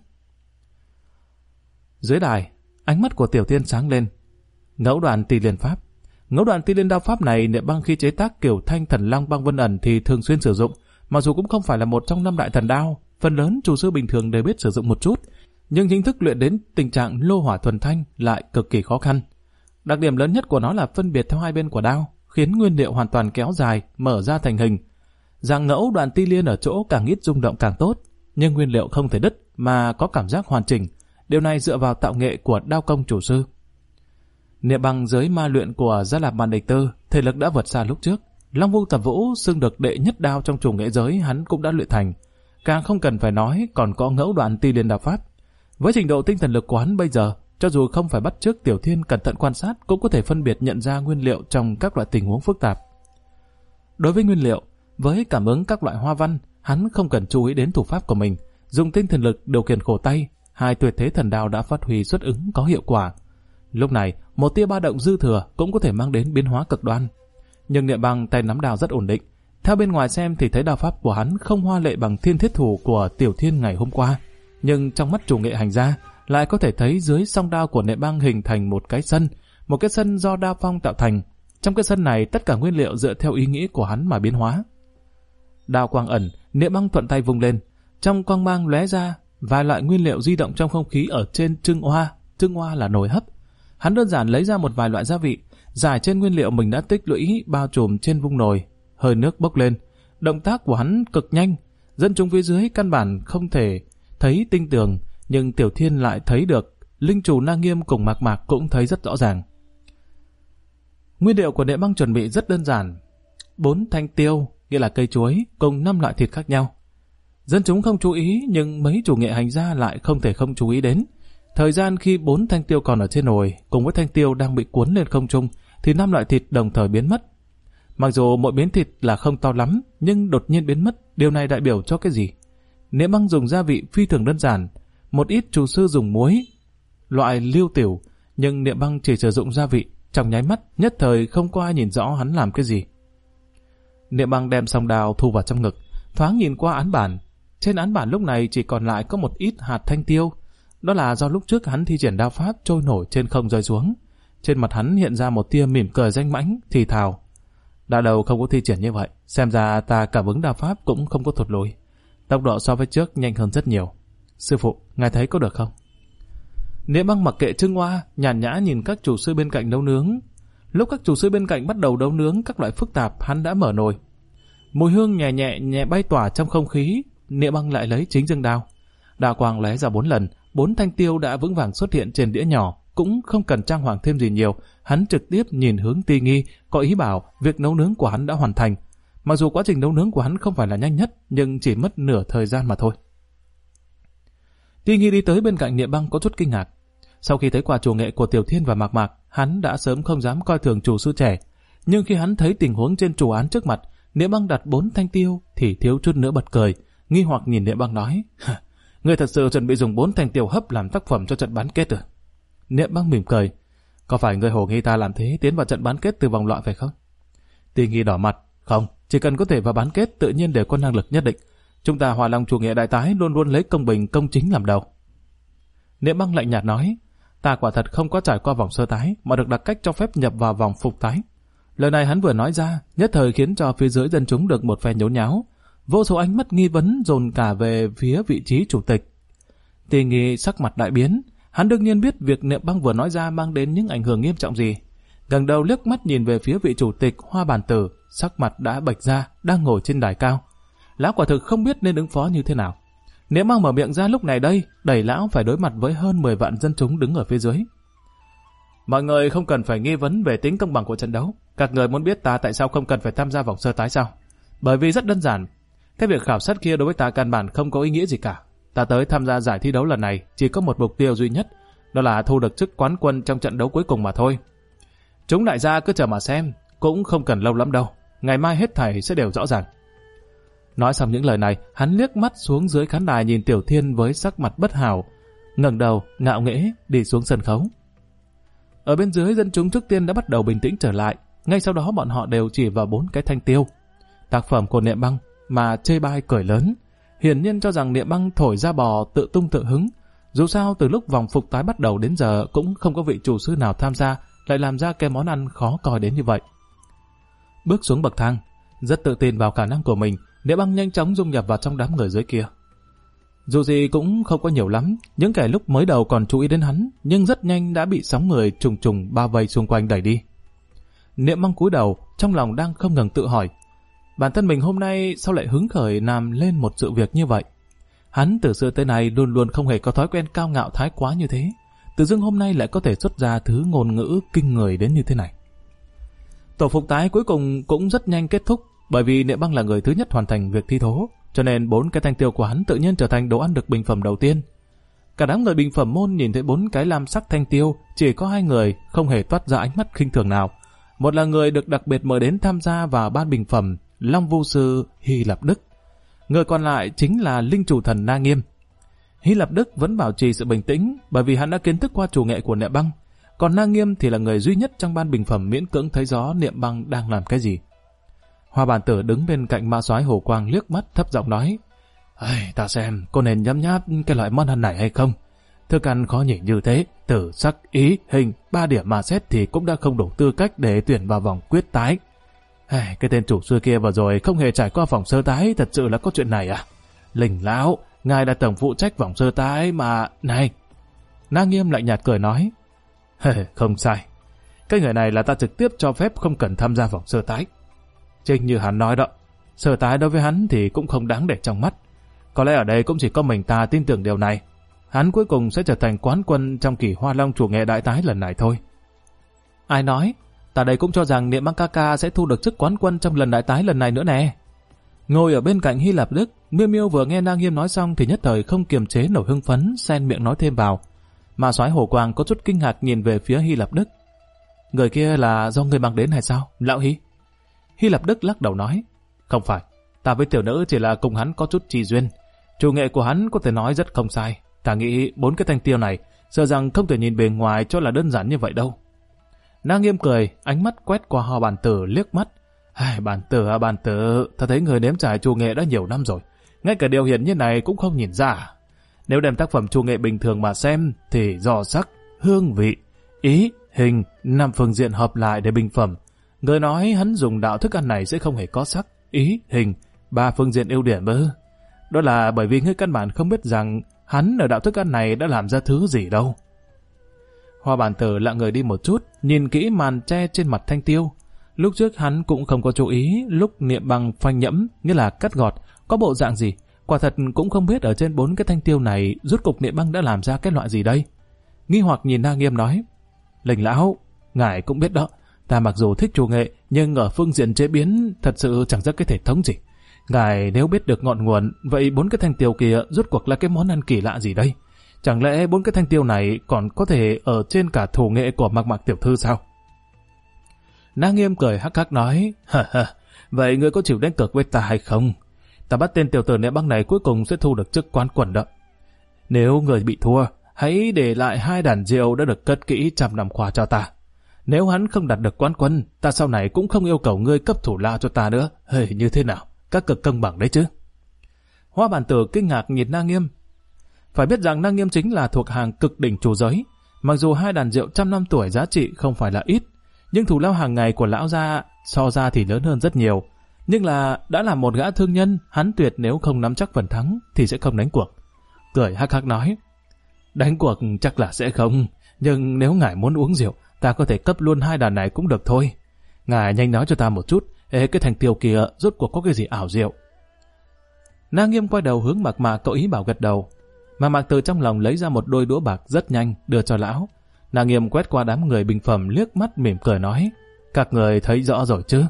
A: Dưới đài, ánh mắt của Tiểu Thiên sáng lên. Ngẫu đoạn Tỳ Liên Pháp. Ngẫu đoạn Tỳ Liên đao pháp này Niệm Băng khi chế tác kiểu Thanh Thần Long Băng Vân Ẩn thì thường xuyên sử dụng, mặc dù cũng không phải là một trong 5 đại thần đao, phần lớn chủ sư bình thường đều biết sử dụng một chút, nhưng chính thức luyện đến tình trạng lô hỏa thuần thanh lại cực kỳ khó khăn. Đặc điểm lớn nhất của nó là phân biệt theo hai bên của đao, khiến nguyên liệu hoàn toàn kéo dài, mở ra thành hình. Dạng ngẫu đoạn Ti Liên ở chỗ càng ít rung động càng tốt, nhưng nguyên liệu không thể đứt mà có cảm giác hoàn chỉnh. Điều này dựa vào tạo nghệ của đao công chủ sư. Niệm Băng dưới ma luyện của Gia Lạp Bàn Địch Tư, thể lực đã vượt xa lúc trước. Long Vu Tập Vũ xưng được đệ nhất đao trong chủ nghệ giới hắn cũng đã luyện thành. Càng không cần phải nói còn có ngẫu đoạn Ti Liên đao pháp. Với trình độ tinh thần lực của hắn bây giờ, cho dù không phải bắt chước Tiểu Thiên cẩn thận quan sát cũng có thể phân biệt nhận ra nguyên liệu trong các loại tình huống phức tạp. Đối với nguyên liệu, với cảm ứng các loại hoa văn, hắn không cần chú ý đến thủ pháp của mình, dùng tinh thần lực điều khiển khổ tay, hai tuyệt thế thần đao đã phát huy xuất ứng có hiệu quả. Lúc này, một tia ba động dư thừa cũng có thể mang đến biến hóa cực đoan. Nhưng Niệm Băng tay nắm đao rất ổn định. Theo bên ngoài xem thì thấy đao pháp của hắn không hoa lệ bằng Thiên Thiết Thủ của Tiểu Thiên ngày hôm qua, nhưng trong mắt chủ nghệ hành gia lại có thể thấy dưới song đao của Niệm Băng hình thành một cái sân do đao phong tạo thành. Trong cái sân này tất cả nguyên liệu dựa theo ý nghĩ của hắn mà biến hóa. Đao quang ẩn, Niệm Băng thuận tay vung lên, trong quang mang lóe ra vài loại nguyên liệu di động trong không khí ở trên trưng hoa là nồi hấp. Hắn đơn giản lấy ra một vài loại gia vị, rải trên nguyên liệu mình đã tích lũy bao trùm trên vung nồi, hơi nước bốc lên. Động tác của hắn cực nhanh, dân chúng phía dưới căn bản không thể thấy tinh tường, nhưng Tiểu Thiên lại thấy được, linh chủ Na Nghiêm cùng Mạc Mạc cũng thấy rất rõ ràng. Nguyên liệu của Niệm Băng chuẩn bị rất đơn giản, 4 thanh tiêu, nghĩa là cây chuối, cùng 5 loại thịt khác nhau. Dân chúng không chú ý, nhưng mấy chủ nghệ hành gia lại không thể không chú ý đến. Thời gian khi 4 thanh tiêu còn ở trên nồi, cùng với thanh tiêu đang bị cuốn lên không trung, thì 5 loại thịt đồng thời biến mất. Mặc dù mỗi miếng thịt là không to lắm, nhưng đột nhiên biến mất, điều này đại biểu cho cái gì? Niệm Băng dùng gia vị phi thường đơn giản, một ít chủ sư dùng muối, loại liêu tiểu, nhưng Niệm Băng chỉ sử dụng gia vị, trong nháy mắt, nhất thời không có ai nhìn rõ hắn làm cái gì. Niệm Băng đem song đao thu vào trong ngực, thoáng nhìn qua án bản. Trên án bản lúc này chỉ còn lại có một ít hạt thanh tiêu, đó là do lúc trước hắn thi triển đao pháp trôi nổi trên không rơi xuống. Trên mặt hắn hiện ra một tia mỉm cười danh mãnh, thì thào: đã đầu không có thi triển như vậy, xem ra ta cảm ứng đao pháp cũng không có thụt lùi, tốc độ so với trước nhanh hơn rất nhiều. Sư phụ, ngài thấy có được không? Niệm Băng mặc kệ trưng hoa, nhàn nhã nhìn các chủ sư bên cạnh nấu nướng. Lúc các chủ sư bên cạnh bắt đầu nấu nướng các loại phức tạp, hắn đã mở nồi. Mùi hương nhẹ bay tỏa trong không khí. Niệm Băng lại lấy chính dương đao, đao quang lóe ra 4 lần, 4 thanh tiêu đã vững vàng xuất hiện trên đĩa nhỏ, cũng không cần trang hoàng thêm gì nhiều. Hắn trực tiếp nhìn hướng Ti Nghi, có ý bảo việc nấu nướng của hắn đã hoàn thành. Mặc dù quá trình nấu nướng của hắn không phải là nhanh nhất, nhưng chỉ mất nửa thời gian mà thôi. Ti Nghi đi tới bên cạnh Niệm Băng có chút kinh ngạc. Sau khi thấy quả chủ nghệ của Tiểu Thiên và Mạc Mạc, hắn đã sớm không dám coi thường chủ sư trẻ. Nhưng khi hắn thấy tình huống trên chủ án trước mặt, Niệm Băng đặt 4 thanh tiêu thì thiếu chút nữa bật cười, nghi hoặc nhìn Niệm Băng nói: người thật sự chuẩn bị dùng 4 thanh tiêu hấp làm tác phẩm cho trận bán kết rồi? Niệm Băng mỉm cười: có phải người hồ nghi ta làm thế tiến vào trận bán kết từ vòng loại phải không? Ti Nghi đỏ mặt: không, chỉ cần có thể vào bán kết tự nhiên đều có năng lực nhất định. Chúng ta Hòa Long chủ nghệ đại tái luôn luôn lấy công bình công chính làm đầu. Niệm Băng lạnh nhạt nói: ta quả thật không có trải qua vòng sơ tái mà được đặt cách cho phép nhập vào vòng phục tái. Lời này hắn vừa nói ra, nhất thời khiến cho phía dưới dân chúng được một phe nhốn nháo. Vô số ánh mắt nghi vấn dồn cả về phía vị trí chủ tịch. Ti Nghi sắc mặt đại biến, hắn đương nhiên biết việc Niệm Băng vừa nói ra mang đến những ảnh hưởng nghiêm trọng gì. Gần đầu liếc mắt nhìn về phía vị chủ tịch Hoa Bàn Tử, sắc mặt đã bệch ra, đang ngồi trên đài cao. Lão quả thực không biết nên ứng phó như thế nào. Nếu mang mở miệng ra lúc này đây, đẩy lão phải đối mặt với hơn 10 vạn dân chúng đứng ở phía dưới. Mọi người không cần phải nghi vấn về tính công bằng của trận đấu. Các người muốn biết ta tại sao không cần phải tham gia vòng sơ tái sao? Bởi vì rất đơn giản. Cái việc khảo sát kia đối với ta căn bản không có ý nghĩa gì cả. Ta tới tham gia giải thi đấu lần này chỉ có một mục tiêu duy nhất, đó là thu được chức quán quân trong trận đấu cuối cùng mà thôi. Chúng đại gia cứ chờ mà xem, cũng không cần lâu lắm đâu. Ngày mai hết thảy sẽ đều rõ ràng. Nói xong những lời này, hắn liếc mắt xuống dưới khán đài nhìn Tiểu Thiên với sắc mặt bất hảo, ngẩng đầu, ngạo nghễ đi xuống sân khấu. Ở bên dưới, dân chúng trước tiên đã bắt đầu bình tĩnh trở lại. Ngay sau đó bọn họ đều chỉ vào 4 cái thanh tiêu, tác phẩm của Niệm Băng, mà chê bai cười lớn. Hiển nhiên cho rằng Niệm Băng thổi ra bò tự tung tự hứng. Dù sao từ lúc vòng phục tái bắt đầu đến giờ cũng không có vị chủ sư nào tham gia lại làm ra cái món ăn khó coi đến như vậy. Bước xuống bậc thang, rất tự tin vào khả năng của mình, Niệm Băng nhanh chóng dung nhập vào trong đám người dưới kia. Dù gì cũng không có nhiều lắm, những kẻ lúc mới đầu còn chú ý đến hắn, nhưng rất nhanh đã bị sóng người trùng trùng bao vây xung quanh đẩy đi. Niệm Băng cúi đầu, trong lòng đang không ngừng tự hỏi, bản thân mình hôm nay sao lại hứng khởi làm lên một sự việc như vậy? Hắn từ xưa tới nay luôn luôn không hề có thói quen cao ngạo thái quá như thế, tự dưng hôm nay lại có thể xuất ra thứ ngôn ngữ kinh người đến như thế này. Tổ phục tái cuối cùng cũng rất nhanh kết thúc, bởi vì Niệm Băng là người thứ nhất hoàn thành việc thi thố, cho nên 4 cái thanh tiêu của hắn tự nhiên trở thành đồ ăn được bình phẩm đầu tiên. Cả đám người bình phẩm môn nhìn thấy 4 cái lam sắc thanh tiêu, chỉ có 2 người không hề toát ra ánh mắt khinh thường nào. Một là người được đặc biệt mời đến tham gia vào ban bình phẩm, Long Vu Sư Hy Lạp Đức. Người còn lại chính là linh chủ thần Na Nghiêm. Hy Lạp Đức vẫn bảo trì sự bình tĩnh bởi vì hắn đã kiến thức qua chủ nghệ của Niệm Băng, còn Na Nghiêm thì là người duy nhất trong ban bình phẩm miễn cưỡng thấy rõ Niệm Băng đang làm cái gì. Hoa Bản Tử đứng bên cạnh Ma Soái Hồ Quang liếc mắt thấp giọng nói: "Ta xem cô nên nhấm nháp cái loại món ăn này hay không? Thức ăn khó nhỉ như thế, từ sắc, ý, hình 3 điểm mà xét thì cũng đã không đủ tư cách để tuyển vào vòng quyết tái. Cái tên chủ sư kia vừa rồi không hề trải qua vòng sơ tái, thật sự là có chuyện này à? Linh lão, ngài là tổng phụ trách vòng sơ tái mà. Này!" Na Nghiêm lạnh nhạt cười nói: "Không sai. Cái người này là ta trực tiếp cho phép không cần tham gia vòng sơ tái. Chính như hắn nói đó, sơ tái đối với hắn thì cũng không đáng để trong mắt. Có lẽ ở đây cũng chỉ có mình ta tin tưởng điều này. Hắn cuối cùng sẽ trở thành quán quân trong kỳ Hoa Long chủ nghệ đại tái lần này thôi." "Ai nói? Ta đây cũng cho rằng Niệm Băng ca ca sẽ thu được chức quán quân trong lần đại tái lần này nữa nè." Ngồi ở bên cạnh Hy Lạp Đức, Miêu Miêu vừa nghe Na Nghiêm nói xong thì nhất thời không kiềm chế nổi hưng phấn, xen miệng nói thêm vào. Mà Soái Hồ Quang có chút kinh ngạc nhìn về phía Hy Lạp Đức. "Người kia là do người mang đến hay sao, lão Hy?" Hy Lạp Đức lắc đầu nói: "Không phải, ta với tiểu nữ chỉ là cùng hắn có chút chi duyên. Chủ nghệ của hắn có thể nói rất không sai. Ta nghĩ 4 cái thanh tiêu này sợ rằng không thể nhìn bề ngoài cho là đơn giản như vậy đâu." Na Nghiêm cười, ánh mắt quét qua Hoa Bản Tử liếc mắt. Bản tử, ta thấy người nếm trải chủ nghệ đã nhiều năm rồi, ngay cả điều hiển như này cũng không nhìn ra. Nếu đem tác phẩm chủ nghệ bình thường mà xem thì do sắc, hương vị, ý, hình 5 phương diện hợp lại để bình phẩm. Người nói hắn dùng đạo thức ăn này sẽ không hề có sắc, ý, hình 3 phương diện ưu điểm ư? Đó là bởi vì ngươi căn bản không biết rằng hắn ở đạo thức ăn này đã làm ra thứ gì đâu." Hoa Bản Tử lặng người đi một chút, nhìn kỹ màn tre trên mặt thanh tiêu. Lúc trước hắn cũng không có chú ý lúc Niệm Băng phanh nhẫm, nghĩa là cắt gọt, có bộ dạng gì. Quả thật cũng không biết ở trên 4 cái thanh tiêu này rốt cục Niệm Băng đã làm ra cái loại gì đây. Nghi hoặc nhìn Na Nghiêm nói: "Linh lão, ngài cũng biết đó, ta mặc dù thích chủ nghệ nhưng ở phương diện chế biến thật sự chẳng ra cái thể thống gì. Ngài nếu biết được ngọn nguồn, vậy 4 cái thanh tiêu kia rốt cuộc là cái món ăn kỳ lạ gì đây? Chẳng lẽ 4 cái thanh tiêu này còn có thể ở trên cả thủ nghệ của Mạc Mạc tiểu thư sao?" Na Nghiêm cười hắc hắc nói: "Vậy ngươi có chịu đánh cược với ta hay không? Ta bắt tên tiểu tử Niệm Băng này cuối cùng sẽ thu được chức quán quân đó. Nếu người bị thua, hãy để lại 2 đàn rượu đã được cất kỹ trăm năm qua cho ta. Nếu hắn không đạt được quán quân, ta sau này cũng không yêu cầu ngươi cấp thủ lao cho ta nữa. Như thế nào? Các cực công bằng đấy chứ?" Hoa Bản Tử kinh ngạc nhìn Na Nghiêm. Phải biết rằng Na Nghiêm chính là thuộc hàng cực đỉnh chủ giới. Mặc dù 2 đàn rượu trăm năm tuổi giá trị không phải là ít, nhưng thủ lao hàng ngày của lão gia so ra thì lớn hơn rất nhiều. Nhưng là đã là một gã thương nhân, hắn tuyệt nếu không nắm chắc phần thắng thì sẽ không đánh cuộc. Cười hắc hắc nói: "Đánh cuộc chắc là sẽ không, nhưng nếu ngài muốn uống rượu, ta có thể cấp luôn 2 đàn này cũng được thôi. Ngài nhanh nói cho ta một chút, cái thành tiêu kia rốt cuộc có cái gì ảo diệu." Na Nghiêm quay đầu hướng Mạc Mạc, cậu ý bảo gật đầu. Mạc Mạc từ trong lòng lấy ra một đôi đũa bạc rất nhanh đưa cho lão. Na Nghiêm quét qua đám người bình phẩm liếc mắt mỉm cười nói: các người thấy rõ rồi chứ?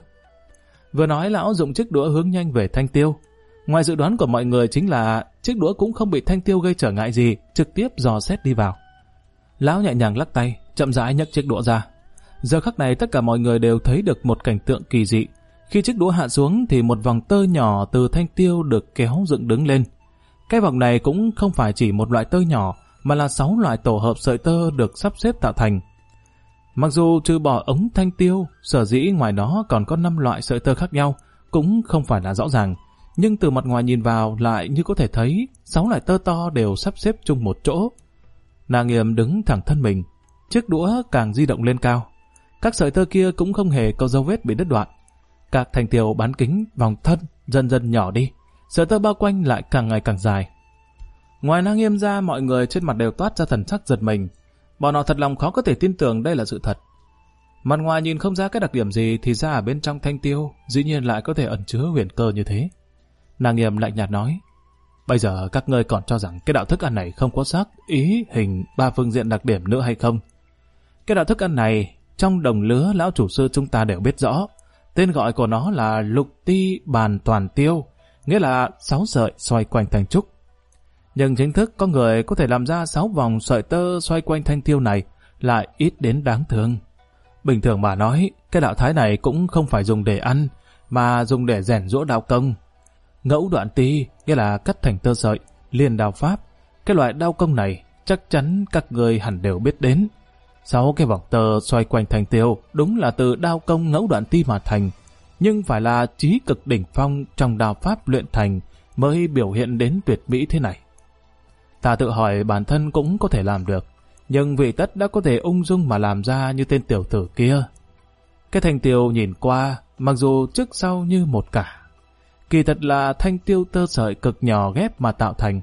A: Vừa nói lão dụng chiếc đũa hướng nhanh về Thanh Tiêu. Ngoài dự đoán của mọi người chính là chiếc đũa cũng không bị Thanh Tiêu gây trở ngại gì, trực tiếp dò xét đi vào. Lão nhẹ nhàng lắc tay, chậm rãi nhấc chiếc đũa ra. Giờ khắc này tất cả mọi người đều thấy được một cảnh tượng kỳ dị. Khi chiếc đũa hạ xuống thì một vòng tơ nhỏ từ Thanh Tiêu được kéo dựng đứng lên. Cái vòng này cũng không phải chỉ một loại tơ nhỏ, mà là 6 loại tổ hợp sợi tơ được sắp xếp tạo thành. Mặc dù trừ bỏ ống Thanh Tiêu, sở dĩ ngoài đó còn có 5 loại sợi tơ khác nhau, cũng không phải là rõ ràng, nhưng từ mặt ngoài nhìn vào lại như có thể thấy 6 loại tơ to đều sắp xếp chung một chỗ. Na Nghiêm đứng thẳng thân mình, chiếc đũa càng di động lên cao. Các sợi tơ kia cũng không hề có dấu vết bị đứt đoạn. Các thành tiêu bán kính vòng thân dần dần nhỏ đi, sợi tơ bao quanh lại càng ngày càng dài. Ngoài Na Nghiêm ra, mọi người trên mặt đều toát ra thần sắc giật mình. Bọn họ thật lòng khó có thể tin tưởng đây là sự thật. Mặt ngoài nhìn không ra cái đặc điểm gì, thì ra ở bên trong Thanh Tiêu dĩ nhiên lại có thể ẩn chứa huyền cơ như thế. Na Nghiêm lạnh nhạt nói: bây giờ các ngươi còn cho rằng cái đạo thức ăn này không có sắc, ý, hình, 3 phương diện đặc điểm nữa hay không? Cái đạo thức ăn này trong đồng lứa lão chủ sư chúng ta đều biết rõ. Tên gọi của nó là Lục Ti Bàn Toàn Tiêu, nghĩa là 6 sợi xoay quanh thanh trúc. Nhưng chính thức có người có thể làm ra 6 vòng sợi tơ xoay quanh thanh tiêu này lại ít đến đáng thương. Bình thường mà nói, cái đạo thái này cũng không phải dùng để ăn, mà dùng để rèn giũa đao công. Ngẫu đoạn ti, nghĩa là cắt thành tơ sợi, liền đao pháp. Cái loại đao công này chắc chắn các người hẳn đều biết đến. 6 cái vòng tơ xoay quanh thanh tiêu đúng là từ đao công ngẫu đoạn ti mà thành, nhưng phải là chí cực đỉnh phong trong đao pháp luyện thành mới biểu hiện đến tuyệt mỹ thế này. Ta tự hỏi bản thân cũng có thể làm được, nhưng vì tất đã có thể ung dung mà làm ra như tên tiểu tử kia. Cái thanh tiêu nhìn qua, mặc dù trước sau như một cả, kỳ thật là thanh tiêu tơ sợi cực nhỏ ghép mà tạo thành.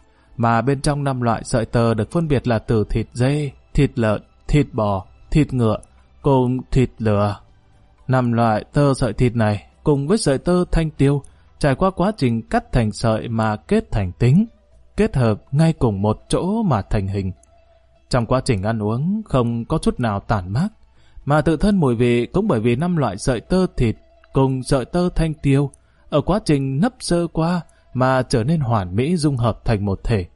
A: Mà bên trong 5 loại sợi tơ được phân biệt là từ thịt dê, thịt lợn, thịt bò, thịt ngựa cùng thịt lừa. 5 loại tơ sợi thịt này cùng với sợi tơ thanh tiêu trải qua quá trình cắt thành sợi mà kết thành tính, kết hợp ngay cùng một chỗ mà thành hình. Trong quá trình ăn uống không có chút nào tản mát, mà tự thân mùi vị cũng bởi vì 5 loại sợi tơ thịt cùng sợi tơ thanh tiêu ở quá trình nấp sơ qua mà trở nên hoàn mỹ dung hợp thành một thể.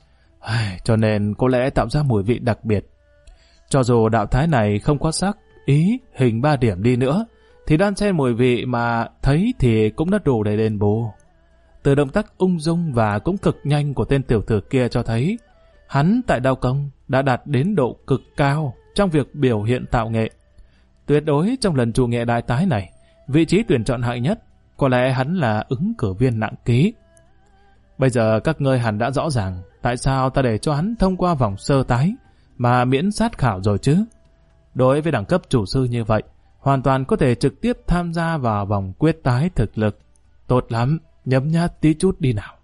A: Cho nên có lẽ tạo ra mùi vị đặc biệt. Cho dù đạo thái này không có sắc, ý, hình 3 điểm đi nữa, thì đan xen mùi vị mà thấy thì cũng đã đủ để đền bù. Từ động tác ung dung và cũng cực nhanh của tên tiểu tử kia cho thấy, hắn tại đao công đã đạt đến độ cực cao trong việc biểu hiện tạo nghệ. Tuyệt đối trong lần chủ nghệ đại tái này, vị trí tuyển chọn hạng nhất, có lẽ hắn là ứng cử viên nặng ký. Bây giờ các ngươi hẳn đã rõ ràng tại sao ta để cho hắn thông qua vòng sơ tái mà miễn sát khảo rồi chứ. Đối với đẳng cấp chủ sư như vậy, hoàn toàn có thể trực tiếp tham gia vào vòng quyết tái thực lực. Tốt lắm, nhấm nhát tí chút đi nào.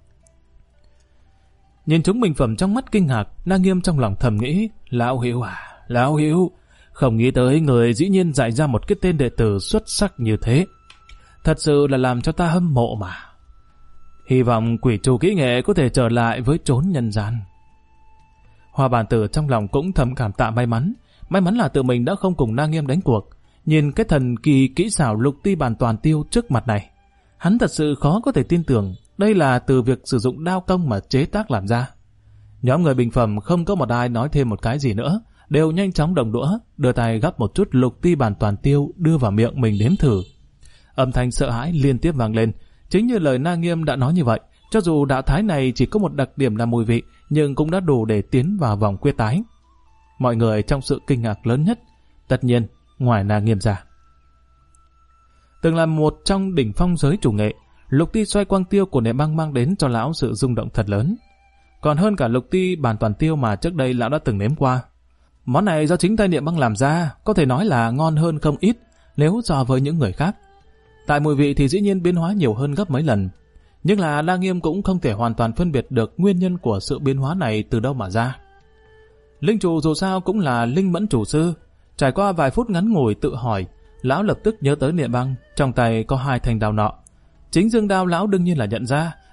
A: Nhìn chúng bình phẩm trong mắt kinh ngạc, Na Nghiêm trong lòng thầm nghĩ: Lão Hữu à, Lão Hữu, không nghĩ tới người dĩ nhiên dạy ra một cái tên đệ tử xuất sắc như thế. Thật sự là làm cho ta hâm mộ mà. Hy vọng quỷ trù kỹ nghệ có thể trở lại với chốn nhân gian. Hoa Bàn Tử trong lòng cũng thầm cảm tạ may mắn. May mắn là tự mình đã không cùng Na Nghiêm đánh cuộc. Nhìn cái thần kỳ kỹ xảo Lục Ti Bàn Toàn Tiêu trước mặt này, hắn thật sự khó có thể tin tưởng đây là từ việc sử dụng đao công mà chế tác làm ra. Nhóm người bình phẩm không có một ai nói thêm một cái gì nữa, đều nhanh chóng đồng đũa, đưa tay gắp một chút Lục Ti Bàn Toàn Tiêu đưa vào miệng mình nếm thử. Âm thanh sợ hãi liên tiếp vang lên. Chính như lời Na Nghiêm đã nói như vậy, cho dù đạo thái này chỉ có một đặc điểm là mùi vị, nhưng cũng đã đủ để tiến vào vòng quyết tái. Mọi người trong sự kinh ngạc lớn nhất, tất nhiên ngoài Na Nghiêm ra. Từng là một trong đỉnh phong giới chủ nghệ, Lục Ti xoay quang tiêu của Niệm Băng mang đến cho lão sự rung động thật lớn. Còn hơn cả Lục Ti Bàn Toàn Tiêu mà trước đây lão đã từng nếm qua. Món này do chính tay Niệm Băng làm ra, có thể nói là ngon hơn không ít nếu so với những người khác. Tại mùi vị thì dĩ nhiên biến hóa nhiều hơn gấp mấy lần. Nhưng là Na Nghiêm cũng không thể hoàn toàn phân biệt được nguyên nhân của sự biến hóa này từ đâu mà ra. Linh chủ dù sao cũng là linh mẫn chủ sư. Trải qua vài phút ngắn ngủi tự hỏi, lão lập tức nhớ tới Niệm Băng trong tay có 2 thanh đao nọ. Chính dương đao lão đương nhiên là nhận ra,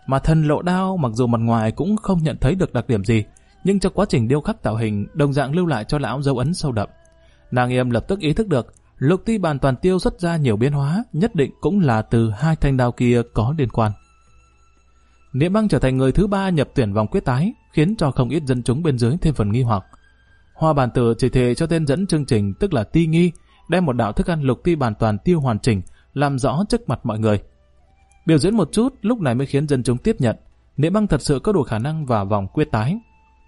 A: mà thần lộ đao mặc dù mặt ngoài cũng không nhận thấy được đặc điểm gì, nhưng trong quá trình điêu khắc tạo hình đồng dạng lưu lại cho lão dấu ấn sâu đậm. Nàng Yêm lập tức ý thức được Lục Ti Bàn Toàn Tiêu xuất ra nhiều biến hóa, nhất định cũng là từ hai thanh đao kia có liên quan. Niệm Băng trở thành người thứ 3 nhập tuyển vòng quyết tái, khiến cho không ít dân chúng bên dưới thêm phần nghi hoặc. Hoa Bàn Tử chỉ thề cho tên dẫn chương trình, tức là Ti Nghi, đem một đạo thức ăn Lục Ti Bàn Toàn Tiêu hoàn chỉnh, làm rõ trước mặt mọi người. Biểu diễn một chút, lúc này mới khiến dân chúng tiếp nhận Niệm Băng thật sự có đủ khả năng vào vòng quyết tái.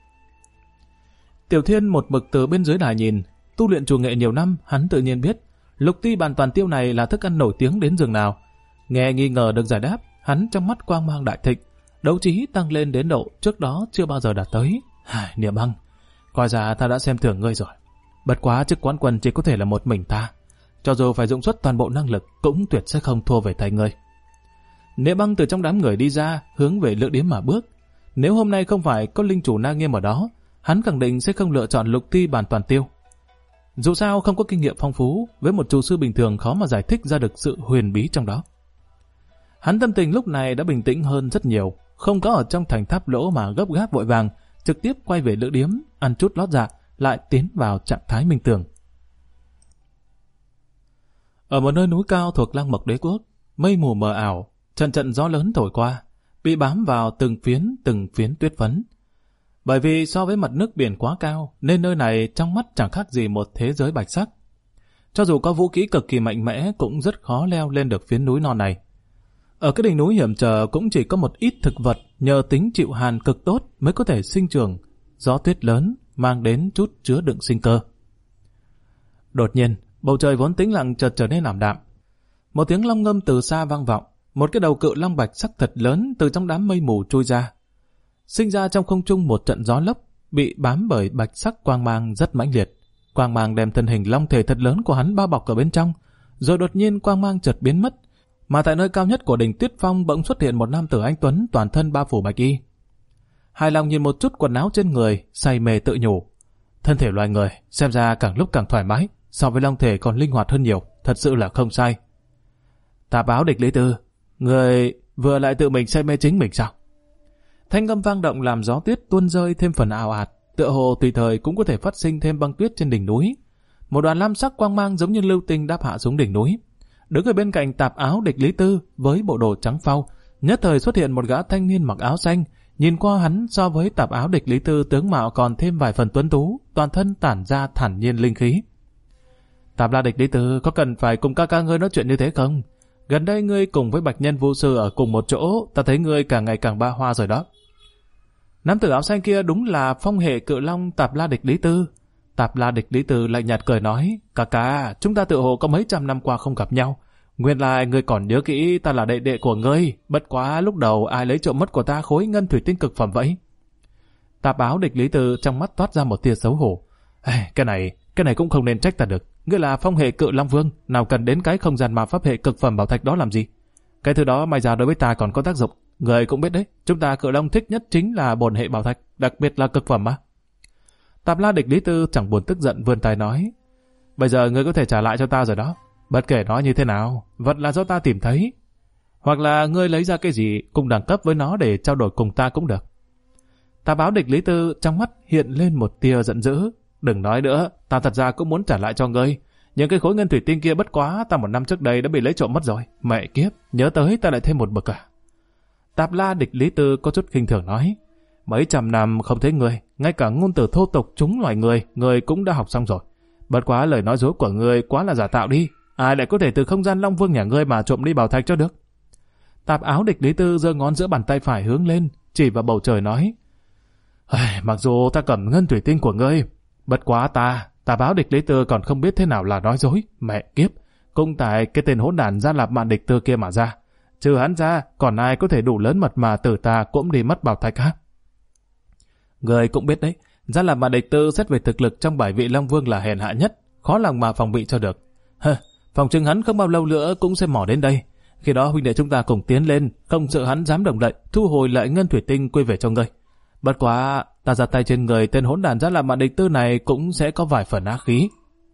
A: Tiểu Thiên một mực từ bên dưới đài nhìn, tu luyện chủ nghệ nhiều năm, hắn tự nhiên biết Lục Ti Bàn Toàn Tiêu này là thức ăn nổi tiếng đến giường nào. Nghe nghi ngờ được giải đáp, hắn trong mắt quang mang đại thịnh, đấu trí tăng lên đến độ trước đó chưa bao giờ đạt tới. Niệm Băng, coi ra ta đã xem thường ngươi rồi. Bất quá chức quán quân chỉ có thể là một mình ta, cho dù phải dụng xuất toàn bộ năng lực cũng tuyệt sẽ không thua về tay ngươi. Niệm Băng từ trong đám người đi ra, hướng về lữ điếm mà bước. Nếu hôm nay không phải có linh chủ Na Nghiêm ở đó, hắn khẳng định sẽ không lựa chọn Lục Ti Bàn Toàn Tiêu. Dù sao không có kinh nghiệm phong phú, với một chủ sư bình thường khó mà giải thích ra được sự huyền bí trong đó. Hắn tâm tình lúc này đã bình tĩnh hơn rất nhiều, không có ở trong thành tháp lỗ mà gấp gáp vội vàng, trực tiếp quay về lữ điếm, ăn chút lót dạ, lại tiến vào trạng thái minh tưởng. Ở một nơi núi cao thuộc Lăng Mộc Đế Quốc, mây mù mờ ảo, trận trận gió lớn thổi qua, bị bám vào từng phiến tuyết phấn. Bởi vì so với mặt nước biển quá cao, nên nơi này trong mắt chẳng khác gì một thế giới bạch sắc. Cho dù có vũ khí cực kỳ mạnh mẽ cũng rất khó leo lên được phiến núi non này. Ở cái đỉnh núi hiểm trở cũng chỉ có một ít thực vật nhờ tính chịu hàn cực tốt mới có thể sinh trưởng. Gió tuyết lớn mang đến chút chứa đựng sinh cơ. Đột nhiên, bầu trời vốn tĩnh lặng chợt trở nên ảm đạm. Một tiếng long ngâm từ xa vang vọng, một cái đầu cự long bạch sắc thật lớn từ trong đám mây mù trôi ra. Sinh ra trong không trung một trận gió lốc, bị bám bởi bạch sắc quang mang rất mãnh liệt. Quang mang đem thân hình long thể thật lớn của hắn bao bọc ở bên trong, rồi đột nhiên quang mang chợt biến mất, mà tại nơi cao nhất của đỉnh Tuyết Phong bỗng xuất hiện một nam tử anh tuấn toàn thân ba phủ bạch y. Hài lòng nhìn một chút quần áo trên người, say mê tự nhủ, thân thể loài người xem ra càng lúc càng thoải mái, so với long thể còn linh hoạt hơn nhiều, thật sự là không sai. Tạp áo địch Lý Tư, người vừa lại tự mình say mê chính mình sao? Thanh âm vang động làm gió tuyết tuôn rơi thêm phần ào ạt, tựa hồ tùy thời cũng có thể phát sinh thêm băng tuyết trên đỉnh núi. Một đoàn lam sắc quang mang giống như lưu tinh đáp hạ xuống đỉnh núi. Đứng ở bên cạnh tạp áo địch Lý Tư với bộ đồ trắng phau, nhất thời xuất hiện một gã thanh niên mặc áo xanh. Nhìn qua hắn so với tạp áo địch Lý Tư tướng mạo còn thêm vài phần tuấn tú, toàn thân tản ra thản nhiên linh khí. Tạp La địch Lý Tư, có cần phải cùng ca ngươi nói chuyện như thế không? Gần đây ngươi cùng với Bạch Nhân Vu Sư ở cùng một chỗ, ta thấy ngươi càng ngày càng ba hoa rồi đó. Nam tử áo xanh kia đúng là phong hệ cự long Tạp La địch Lý Tư. Tạp La địch Lý Tư lạnh nhạt cười nói, ca, chúng ta tự hồ có mấy trăm năm qua không gặp nhau. Nguyên lai ngươi còn nhớ kỹ ta là đệ đệ của ngươi, bất quá lúc đầu ai lấy trộm mất của ta khối ngân thủy tinh cực phẩm vậy? Tạp áo địch Lý Tư trong mắt toát ra một tia xấu hổ. Cái này cũng không nên trách ta được. Ngươi là phong hệ cự long vương, nào cần đến cái không gian ma pháp hệ cực phẩm bảo thạch đó làm gì? Cái thứ đó may ra đối với ta còn có tác dụng. Người cũng biết đấy, chúng ta cự long thích nhất chính là bổn hệ bảo thạch, đặc biệt là cực phẩm mà. Tạp La địch Lý Tư chẳng buồn tức giận vươn tay nói, bây giờ ngươi có thể trả lại cho ta rồi đó. Bất kể nó như thế nào, vật là do ta tìm thấy. Hoặc là ngươi lấy ra cái gì cùng đẳng cấp với nó để trao đổi cùng ta cũng được. Tạp áo địch Lý Tư trong mắt hiện lên một tia giận dữ. Đừng nói nữa, ta thật ra cũng muốn trả lại cho ngươi. Những cái khối ngân thủy tinh kia bất quá ta một năm trước đây đã bị lấy trộm mất rồi. Mẹ kiếp, nhớ tới ta lại thêm một bậc à. Tạp La địch Lý Tư có chút khinh thường nói, mấy trăm năm không thấy ngươi, ngay cả ngôn từ thô tục chúng loài người cũng đã học xong rồi. Bất quá lời nói dối của ngươi quá là giả tạo đi. Ai lại có thể từ không gian Long Vương nhà ngươi mà trộm đi bảo thạch cho được? Tạp áo địch Lý Tư giơ ngón giữa bàn tay phải hướng lên, chỉ vào bầu trời nói, mặc dù ta cầm ngân thủy tinh của ngươi, bất quá Tạp áo địch Lý Tư còn không biết thế nào là nói dối. Mẹ kiếp, cũng tại cái tên hỗn đản Gia Lạp Mạn Địch Tư kia mà ra. Trừ hắn ra, còn ai có thể đủ lớn mật mà tử ta cũng đi mất bảo thạch hả? Người cũng biết đấy, Gia Lạp Mạn Địch Tư xét về thực lực trong 7 vị Long Vương là hèn hạ nhất, khó lòng mà phòng bị cho được. Phòng chừng hắn không bao lâu nữa cũng sẽ mò đến đây. Khi đó huynh đệ chúng ta cùng tiến lên, không sợ hắn dám động đậy, thu hồi lại ngân thủy tinh quay về cho ngươi. Bất quá, ta ra tay trên người tên hỗn đản Gia Lạp Mạn Địch Tư này cũng sẽ có vài phần ác khí.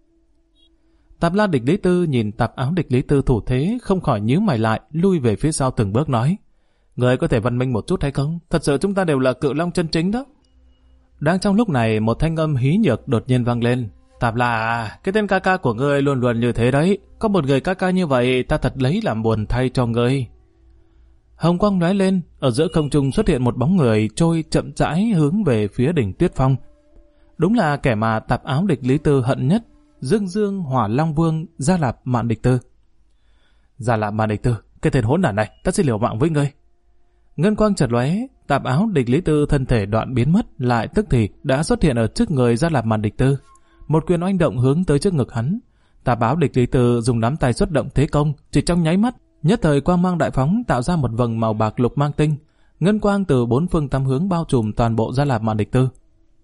A: Tạp La địch Lý Tư nhìn tạp áo địch Lý Tư thủ thế, không khỏi nhíu mày lại, lui về phía sau từng bước nói, Người có thể văn minh một chút hay không? Thật sự chúng ta đều là cự long chân chính đó. Đang trong lúc này, một thanh âm hí nhược đột nhiên vang lên. Tạp La à, cái tên ca ca của ngươi luôn luôn như thế đấy. Có một người ca ca như vậy, ta thật lấy làm buồn thay cho ngươi. Hồng quang lóe lên, ở giữa không trung xuất hiện một bóng người trôi chậm rãi hướng về phía đỉnh Tuyết Phong. Đúng là kẻ mà Tạp Áo Địch Lý Tư hận nhất, Dương Dương Hỏa Long Vương Gia Lạp Mạn Địch Tư. Gia Lạp Mạn Địch Tư, cái tên hỗn đản này, ta sẽ liều mạng với ngươi. Ngân quang chợt lóe, Tạp Áo Địch Lý Tư thân thể đoạn biến mất, lại tức thì đã xuất hiện ở trước người Gia Lạp Mạn Địch Tư. Một quyền oanh động hướng tới trước ngực hắn. Tạp Áo Địch Lý Tư dùng nắm tay xuất động thế công, chỉ trong nháy mắt, nhất thời quang mang đại phóng tạo ra một vầng màu bạc lục mang tinh, ngân quang từ bốn phương tám hướng bao trùm toàn bộ Gia Lạp Mạn Địch Tư.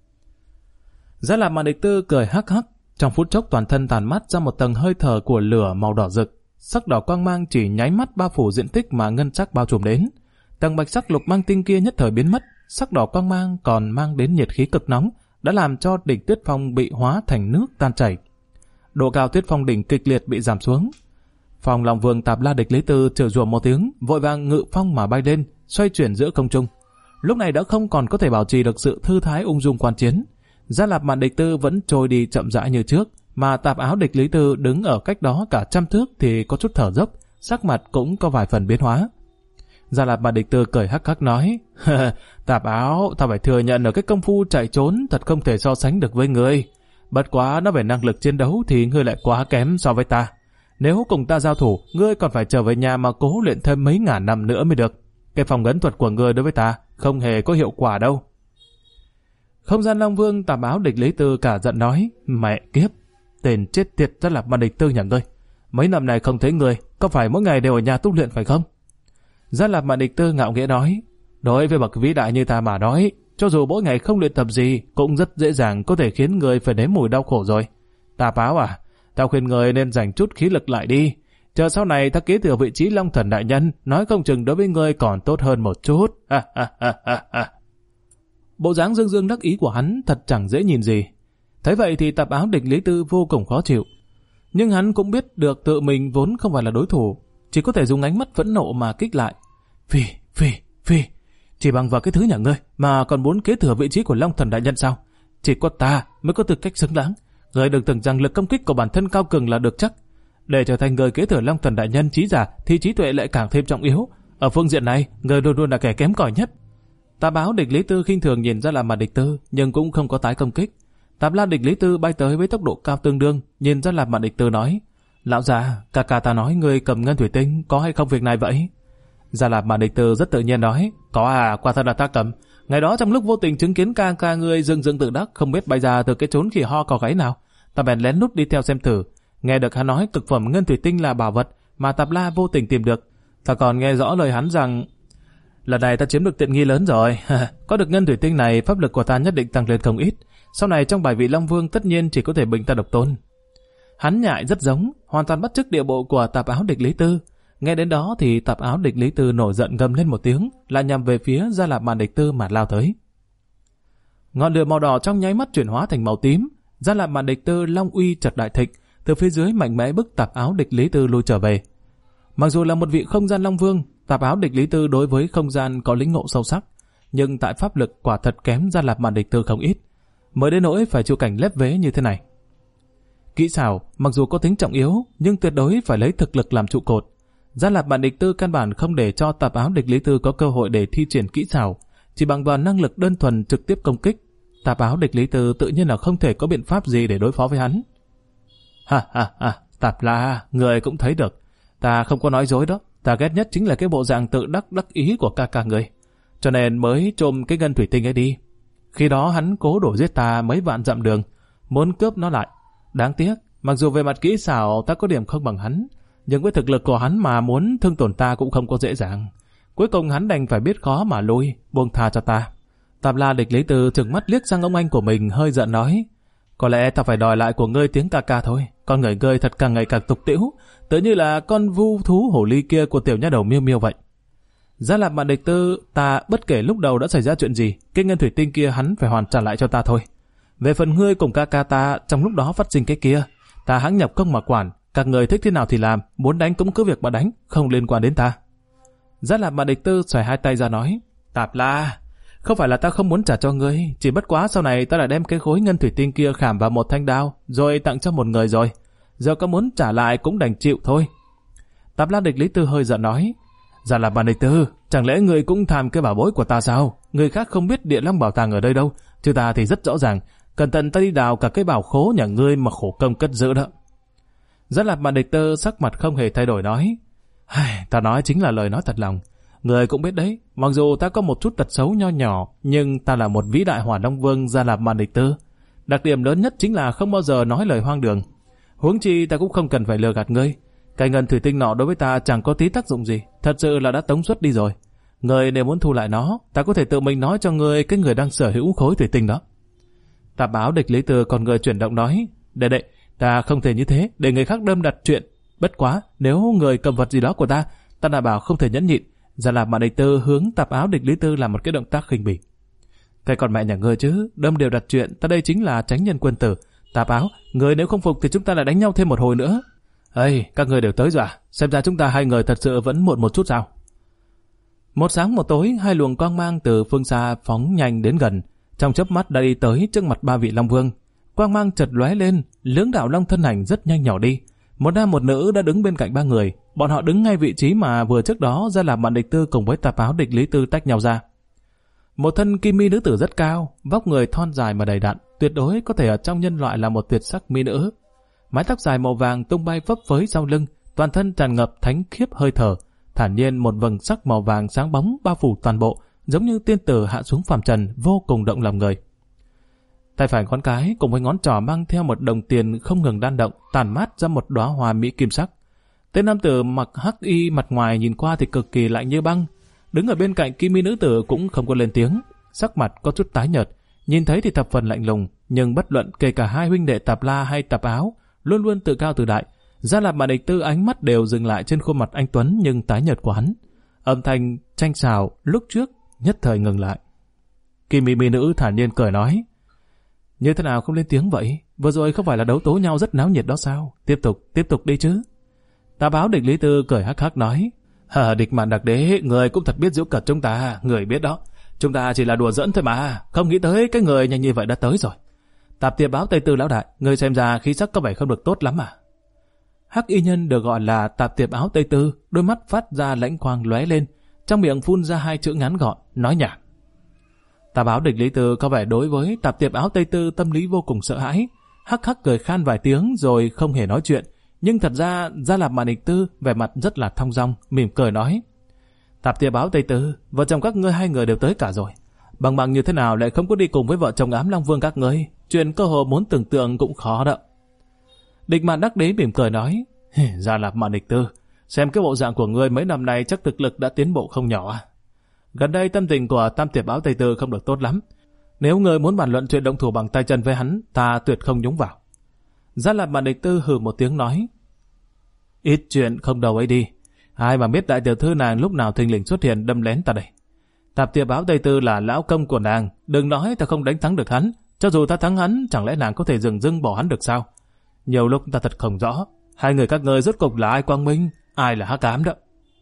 A: Gia Lạp Mạn Địch Tư cười hắc hắc, trong phút chốc toàn thân tàn mát ra một tầng hơi thở của lửa màu đỏ rực, sắc đỏ quang mang chỉ nháy mắt bao phủ diện tích mà ngân sắc bao trùm đến. Tầng bạch sắc lục mang tinh kia nhất thời biến mất, sắc đỏ quang mang còn mang đến nhiệt khí cực nóng, đã làm cho đỉnh Tuyết Phong bị hóa thành nước tan chảy. Độ cao Tuyết Phong đỉnh kịch liệt bị giảm xuống. Phong Long Vương Tạp La Địch Lý Tư chửi rủa một tiếng, vội vàng ngự phong mà bay lên, xoay chuyển giữa không trung. Lúc này đã không còn có thể bảo trì được sự thư thái ung dung quan chiến. Gia Lạp Mạn Địch Tư vẫn trôi đi chậm rãi như trước, mà Tạp Áo Địch Lý Tư đứng ở cách đó cả trăm thước thì có chút thở dốc, sắc mặt cũng có vài phần biến hóa. Gia Lạp Mạn Địch Tư cười hắc hắc nói: Tạp Áo, ta phải thừa nhận ở cái công phu chạy trốn thật không thể so sánh được với ngươi. Bất quá nó về năng lực chiến đấu thì ngươi lại quá kém so với ta. Nếu cùng ta giao thủ, ngươi còn phải trở về nhà mà cố luyện thêm mấy ngàn năm nữa mới được. Cái phòng ấn thuật của ngươi đối với ta không hề có hiệu quả đâu. Không gian Long Vương Tạp Áo Địch Lý Tư cả giận nói: Mẹ kiếp, tên chết tiệt Gia Lạp Mạn Địch Tư nhà ngươi. Mấy năm này không thấy ngươi, có phải mỗi ngày đều ở nhà tu luyện phải không? Gia Lạp Mạn Địch Tư ngạo nghễ nói: Đối với bậc vĩ đại như ta mà nói, cho dù mỗi ngày không luyện tập gì cũng rất dễ dàng có thể khiến người phải nếm mùi đau khổ rồi. Tạp Áo à, tao khuyên người nên dành chút khí lực lại đi. Chờ sau này ta kế thừa vị trí Long Thần đại nhân, nói không chừng đối với ngươi còn tốt hơn một chút. Bộ dáng dương dương đắc ý của hắn thật chẳng dễ nhìn gì. Thấy vậy thì Tạp Áo Địch Lý Tư vô cùng khó chịu. Nhưng hắn cũng biết được tự mình vốn không phải là đối thủ, chỉ có thể dùng ánh mắt phẫn nộ mà kích lại. Phi, chỉ bằng vào cái thứ nhà ngươi mà còn muốn kế thừa vị trí của Long Thần đại nhân sao? Chỉ có ta mới có tư cách xứng đáng. Ngươi đừng tưởng rằng lực công kích của bản thân cao cường là được chắc. Để trở thành người kế thừa Long Thần đại nhân trí giả thì trí tuệ lại càng thêm trọng yếu. Ở phương diện này, ngươi luôn luôn là kẻ kém cỏi nhất. Tạp Áo Địch Lý Tư khinh thường nhìn Gia Lạp Mạn Địch Tư, nhưng cũng không có tái công kích. Tạp La Địch Lý Tư bay tới với tốc độ cao tương đương, nhìn Gia Lạp Mạn Địch Tư nói: Lão già, ca ca ta nói ngươi cầm ngân thủy tinh, có hay không việc này vậy? Gia Lạp Mạn Địch Tư rất tự nhiên nói: Có à, quả thật là ta cầm. Ngày đó trong lúc vô tình chứng kiến ca ca ngươi dưng tự đắc không biết bay ra từ cái chốn khỉ ho cò gáy nào, ta bèn lén lút đi theo xem thử. Nghe được hắn nói cực phẩm ngân thủy tinh là bảo vật mà Tạp La vô tình tìm được. Ta còn nghe rõ lời hắn rằng lần này ta chiếm được tiện nghi lớn rồi. Có được ngân thủy tinh này, pháp lực của ta nhất định tăng lên không ít. Sau này trong bài vị Long Vương tất nhiên chỉ có thể bình ta độc tôn. Hắn nhại rất giống, hoàn toàn bắt chước điệu bộ của Tạp Áo Địch Lý Tư. Nghe đến đó thì Tạp Áo Địch Lý Tư nổi giận gầm lên một tiếng, lại nhằm về phía Gia Lạp Mạn Địch Tư mà lao tới. Ngọn lửa màu đỏ trong nháy mắt chuyển hóa thành màu tím. Gia Lạp Mạn Địch Tư long uy chợt đại thịnh, từ phía dưới mạnh mẽ bức Tạp Áo Địch Lý Tư lui trở về. Mặc dù là một vị không gian Long Vương, Tạp Áo Địch Lý Tư đối với không gian có lĩnh ngộ sâu sắc, nhưng tại pháp lực quả thật kém Gia Lạp Mạn Địch Tư không ít, mới đến nỗi phải chịu cảnh lép vế như thế này. Kỹ xảo mặc dù có tính trọng yếu, nhưng tuyệt đối phải lấy thực lực làm trụ cột. Gia Lạp Mạn Địch Tư căn bản không để cho Tạp Áo Địch Lý Tư có cơ hội để thi triển kỹ xảo, chỉ bằng vào năng lực đơn thuần trực tiếp công kích, Tạp Áo Địch Lý Tư tự nhiên là không thể có biện pháp gì để đối phó với hắn. Tạp La, người cũng thấy được, ta không có nói dối đó. Ta ghét nhất chính là cái bộ dạng tự đắc ý của ca ca người, cho nên mới trộm cái ngân thủy tinh ấy đi. Khi đó hắn cố đuổi giết ta mấy vạn dặm đường, muốn cướp nó lại. Đáng tiếc, mặc dù về mặt kỹ xảo ta có điểm không bằng hắn, nhưng với thực lực của hắn mà muốn thương tổn ta cũng không có dễ dàng. Cuối cùng hắn đành phải biết khó mà lui, buông tha cho ta. Tạp La Địch Lý Tư trừng mắt liếc sang ông anh của mình, hơi giận nói: Có lẽ ta phải đòi lại của ngươi tiếng ca ca thôi. Con người ngươi thật càng ngày càng tục tĩu, tựa như là con vu thú hổ ly kia của tiểu nha đầu Miêu Miêu vậy. Gia Lạp Mạn Địch Tư, ta bất kể lúc đầu đã xảy ra chuyện gì, cái ngân thủy tinh kia hắn phải hoàn trả lại cho ta thôi. Về phần ngươi cùng ca ca ta trong lúc đó phát sinh cái kia, ta hãng nhập công mà quản, các người thích thế nào thì làm, muốn đánh cũng cứ việc mà đánh, không liên quan đến ta. Gia Lạp Mạn Địch Tư xoài hai tay ra nói, Tạp La, không phải là ta không muốn trả cho ngươi, chỉ bất quá sau này ta đã đem cái khối ngân thủy tinh kia khảm vào một thanh đao, rồi tặng cho một người rồi. Giờ có muốn trả lại cũng đành chịu thôi. Tạp La Địch Lý Tư hơi giận nói, Gia Lạp Mạn Địch Tư, chẳng lẽ ngươi cũng tham cái bảo bối của ta sao? Người khác không biết Địa Long bảo tàng ở đây đâu, chứ ta thì rất rõ ràng. Cẩn thận ta đi đào cả cái bảo khố nhà ngươi mà khổ công cất giữ đó. Gia Lạp Mạn Địch Tư sắc mặt không hề thay đổi nói, ta nói chính là lời nói thật lòng. Người cũng biết đấy, mặc dù ta có một chút tật xấu nho nhỏ, nhưng ta là một vĩ đại Hỏa Long Vương Gia Lạp Mạn Địch Tư. Đặc điểm lớn nhất chính là không bao giờ nói lời hoang đường. Huống chi ta cũng không cần phải lừa gạt ngươi. Cái ngân thủy tinh nọ đối với ta chẳng có tí tác dụng gì, thật sự là đã tống xuất đi rồi. Ngươi nếu muốn thu lại nó, ta có thể tự mình nói cho ngươi cái người đang sở hữu khối thủy tinh đó. Tạp Áo Địch Lý Tư còn người chuyển động nói, đệ, ta không thể như thế, để người khác đâm đặt chuyện. Bất quá, nếu người cầm vật gì đó của ta đảm bảo không thể nhẫn nhịn. Gia Lạp Mạn Địch Tư hướng Tạp Áo Địch Lý Tư làm một cái động tác khinh bỉ. Cái còn mẹ nhà ngươi chứ, đâm đều đặt chuyện, ta đây chính là chánh nhân quân tử. Tạp Áo, người nếu không phục thì chúng ta lại đánh nhau thêm một hồi nữa. Các người đều tới rồi à? Xem ra chúng ta hai người thật sự vẫn muộn một chút sao? Một sáng một tối, hai luồng quang mang từ phương xa phóng nhanh đến gần, trong chớp mắt đã đi tới trước mặt ba vị Long Vương. Quang mang chợt lóe lên, lưỡng đạo long thân ảnh rất nhanh nhỏ đi. Một nam một nữ đã đứng bên cạnh ba người, bọn họ đứng ngay vị trí mà vừa trước đó Gia Lạp Mạn Địch Tư cùng với Tạp Áo Địch Lý Tư tách nhau ra. Một thân kim mi nữ tử rất cao, vóc người thon dài mà đầy đặn, tuyệt đối có thể ở trong nhân loại là một tuyệt sắc mỹ nữ. Mái tóc dài màu vàng tung bay phấp phới sau lưng, toàn thân tràn ngập thánh khiếp hơi thở, thản nhiên một vầng sắc màu vàng sáng bóng bao phủ toàn bộ, giống như tiên tử hạ xuống phàm trần, vô cùng động lòng người. Tay phải ngón cái cùng với ngón trỏ mang theo một đồng tiền không ngừng đan động, tản mát ra một đóa hoa mỹ kim sắc. Tên nam tử mặc hắc y mặt ngoài nhìn qua thì cực kỳ lạnh như băng, đứng ở bên cạnh kim mi nữ tử cũng không có lên tiếng, sắc mặt có chút tái nhợt, nhìn thấy thì thập phần lạnh lùng, nhưng bất luận kể cả hai huynh đệ Tạp La hay Tạp Áo, luôn luôn tự cao tự đại. Gia Lạp Mạn Địch Tư ánh mắt đều dừng lại trên khuôn mặt anh tuấn nhưng tái nhợt của hắn. Âm thanh tranh xào lúc trước nhất thời ngừng lại. Kim mi nữ thản nhiên cười nói, như thế nào không lên tiếng vậy? Vừa rồi không phải là đấu tố nhau rất náo nhiệt đó sao? Tiếp tục đi chứ. Tạp Áo Địch Lý Tư cười hắc hắc nói, Địch Mạn Đặc Đế, người cũng thật biết giễu cợt chúng ta, người biết đó. Chúng ta chỉ là đùa giỡn thôi mà, không nghĩ tới cái người nhanh như vậy đã tới rồi. Tạp Tiệp Áo Tây Tư lão đại, người xem ra khí sắc có vẻ không được tốt lắm à? Hắc y nhân được gọi là Tạp Tiệp Áo Tây Tư, đôi mắt phát ra lãnh quang lóe lên, trong miệng phun ra hai chữ ngắn gọn, nói nhảm. Tạp Áo Địch Lý Tư có vẻ đối với Tạp Tiệp Áo Tây Tư tâm lý vô cùng sợ hãi, hắc hắc cười khan vài tiếng rồi không hề nói chuyện. Nhưng thật ra Gia Lạp Mạn Địch Tư vẻ mặt rất là thong dong, mỉm cười nói, Tạp Tiệp Áo Tây Tư, vợ chồng các ngươi hai người đều tới cả rồi. Bằng như thế nào lại không có đi cùng với vợ chồng Ám Long Vương các ngươi? Chuyện cơ hồ muốn tưởng tượng cũng khó đó. Địch Mạn Đắc Đế mỉm cười nói, Gia Lạp Mạn Địch Tư, xem cái bộ dạng của ngươi mấy năm nay chắc thực lực đã tiến bộ không nhỏ à? Gần đây tâm tình của Tam Tiệp Áo Tây Tư không được tốt lắm. Nếu ngươi muốn bàn luận chuyện động thủ bằng tay chân với hắn, ta tuyệt không nhúng vào. Gia Lạp Mạn Địch Tư hừ một tiếng nói, ít chuyện không đầu ấy đi. Ai mà biết đại tiểu thư nàng lúc nào thình lình xuất hiện đâm lén ta đây. Tạp Tiệp Áo Tây Tư là lão công của nàng, đừng nói ta không đánh thắng được hắn. Cho dù ta thắng hắn, chẳng lẽ nàng có thể dừng dưng bỏ hắn được sao? Nhiều lúc ta thật không rõ, hai người các ngươi rốt cục là ai quang minh, ai là hắc ám đó.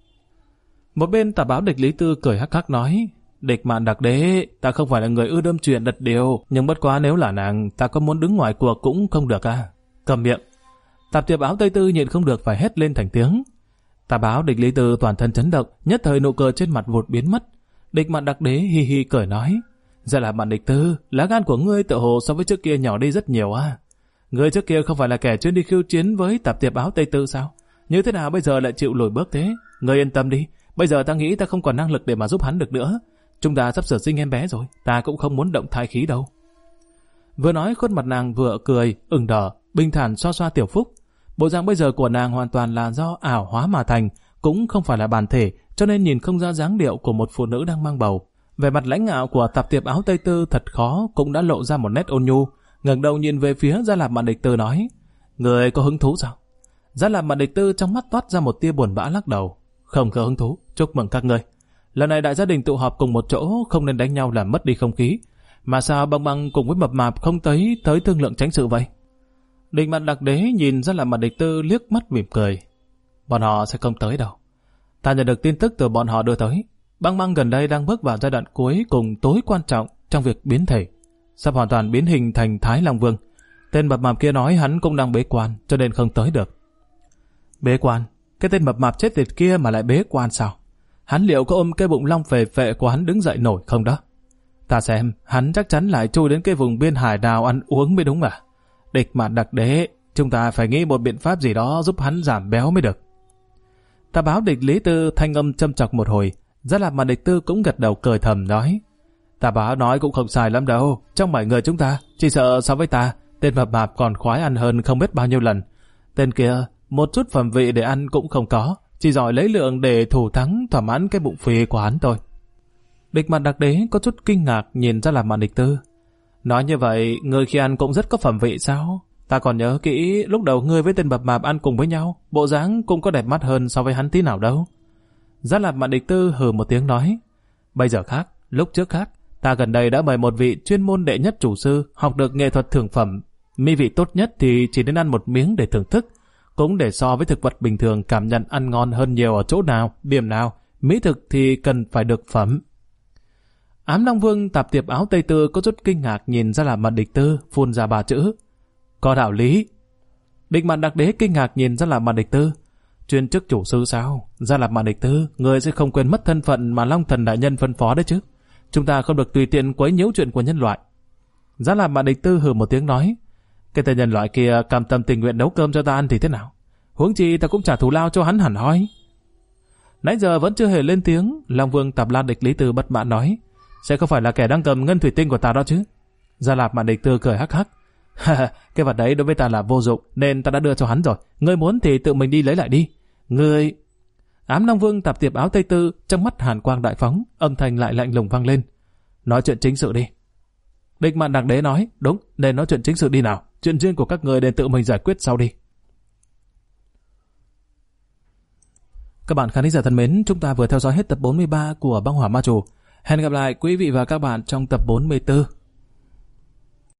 A: Một bên Tạp Áo Địch Lý Tư cười hắc hắc nói, Địch Mạn Đặc Đế, ta không phải là người ưa đâm chuyện đật điều, nhưng bất quá nếu là nàng, ta có muốn đứng ngoài cuộc cũng không được à? Cầm miệng. Tạp Tiệp Áo Tây Tư nhịn không được phải hét lên thành tiếng. Tạp Áo Địch Lý Tư toàn thân chấn động, nhất thời nụ cười trên mặt vụt biến mất. Địch Mạn Đặc Đế hi hi cười nói, Gia Lạp Mạn Địch Tư, lá gan của ngươi tự hồ so với trước kia nhỏ đi rất nhiều à? Ngươi trước kia không phải là kẻ chuyên đi khiêu chiến với Tạp Tiệp Áo Tây Tư sao? Như thế nào bây giờ lại chịu lùi bước thế? Ngươi yên tâm đi, bây giờ ta nghĩ ta không còn năng lực để mà giúp hắn được nữa. Chúng ta sắp sửa sinh em bé rồi, ta cũng không muốn động thai khí đâu. Vừa nói khuôn mặt nàng vừa cười, ửng đỏ, bình thản xoa xoa tiểu phúc. Bộ dạng bây giờ của nàng hoàn toàn là do ảo hóa mà thành, cũng không phải là bản thể, cho nên nhìn không ra dáng điệu của một phụ nữ đang mang bầu. Vẻ mặt lãnh ngạo của Tạp Tiệp Áo Tây Tư thật khó cũng đã lộ ra một nét ôn nhu, ngẩng đầu nhìn về phía Gia Lạp Mạn Địch Tư nói, người có hứng thú sao? Gia Lạp Mạn Địch Tư trong mắt toát ra một tia buồn bã lắc đầu, không có hứng thú, chúc mừng các ngươi. Lần này đại gia đình tụ họp cùng một chỗ, không nên đánh nhau làm mất đi không khí. Mà sao Băng cùng với Mập Mạp không tới thương lượng tránh sự vậy? Địch Mạn Đặc Đế nhìn Gia Lạp Mạn Địch Tư liếc mắt mỉm cười. Bọn họ sẽ không tới đâu. Ta nhận được tin tức từ bọn họ đưa tới. Băng Băng gần đây đang bước vào giai đoạn cuối cùng tối quan trọng trong việc biến thể, sắp hoàn toàn biến hình thành Thái Long Vương. Tên mập mạp kia nói hắn cũng đang bế quan, cho nên không tới được. Bế quan? Cái tên mập mạp chết tiệt kia mà lại bế quan sao? Hắn liệu có ôm cái bụng long phệ phệ của hắn đứng dậy nổi không đó? Ta xem, hắn chắc chắn lại chui đến cái vùng biên hải đảo ăn uống mới đúng à? Địch Mạt Đặc Đế, chúng ta phải nghĩ một biện pháp gì đó giúp hắn giảm béo mới được. Ta báo địch Lý Tư thanh âm châm chọc một hồi, Gia Lạp Mạt Địch Tư cũng gật đầu cười thầm nói: Ta báo nói cũng không sai lắm đâu, trong 7 người chúng ta, chỉ sợ so với ta, tên mập mạp còn khoái ăn hơn không biết bao nhiêu lần. Tên kia, một chút phẩm vị để ăn cũng không có, chỉ giỏi lấy lượng để thủ thắng thỏa mãn cái bụng phì của hắn thôi. Địch Mạt Đặc Đế có chút kinh ngạc nhìn Gia Lạp Mạt Địch Tư. Nói như vậy, người khi ăn cũng rất có phẩm vị sao? Ta còn nhớ kỹ lúc đầu ngươi với tên mập mạp ăn cùng với nhau, bộ dáng cũng có đẹp mắt hơn so với hắn tí nào đâu. Gia Lạp Mạt Địch Tư hừ một tiếng nói: Bây giờ khác, lúc trước khác. Ta gần đây đã mời một vị chuyên môn đệ nhất chủ sư học được nghệ thuật thưởng phẩm. Mỹ vị tốt nhất thì chỉ nên ăn một miếng để thưởng thức, cũng để so với thực vật bình thường cảm nhận ăn ngon hơn nhiều ở chỗ nào, điểm nào. Mỹ thực thì cần phải được phẩm. Ám Long Vương Tạp Tiệp Áo Tây Tư có chút kinh ngạc nhìn Gia Lạp Mạt Địch Tư, phun ra 3 chữ: Có đạo lý. Địch Mạt Đặc Đế kinh ngạc nhìn Gia Lạp Mạt Địch Tư. Chuyên chức chủ sư sao? Gia Lạp Mạt Địch Tư, người sẽ không quên mất thân phận mà Long Thần đại nhân phân phó đấy chứ. Chúng ta không được tùy tiện quấy nhiễu chuyện của nhân loại. Gia Lạp Mạt Địch Tư hừ một tiếng nói: Cái tên nhân loại kia cam tâm tình nguyện nấu cơm cho ta ăn thì thế nào? Huống chi ta cũng trả thù lao cho hắn hẳn hoi. Nãy giờ vẫn chưa hề lên tiếng. Long Vương Tạp La Địch Lý Tư bất mãn nói: Sẽ không phải là kẻ đang cầm ngân thủy tinh của ta đó chứ? Gia Lạp Mạt Địch Tư cười hắc hắc: Cái vật đấy đối với ta là vô dụng, nên ta đã đưa cho hắn rồi. Ngươi muốn thì tự mình đi lấy lại đi. Ngươi... Ám Long Vương Tạp Tiệp Áo Tây Tư trong mắt hàn quang đại phóng, âm thanh lại lạnh lùng vang lên: Nói chuyện chính sự đi. Địch Mạt Đặc Đế nói: Đúng, nên nói chuyện chính sự đi nào. Chuyện riêng của các người nên tự mình giải quyết sau đi. Các bạn khán giả thân mến, chúng ta vừa theo dõi hết tập 43 của Băng Hỏa Ma Chủ. Hẹn gặp lại quý vị và các bạn trong tập 44.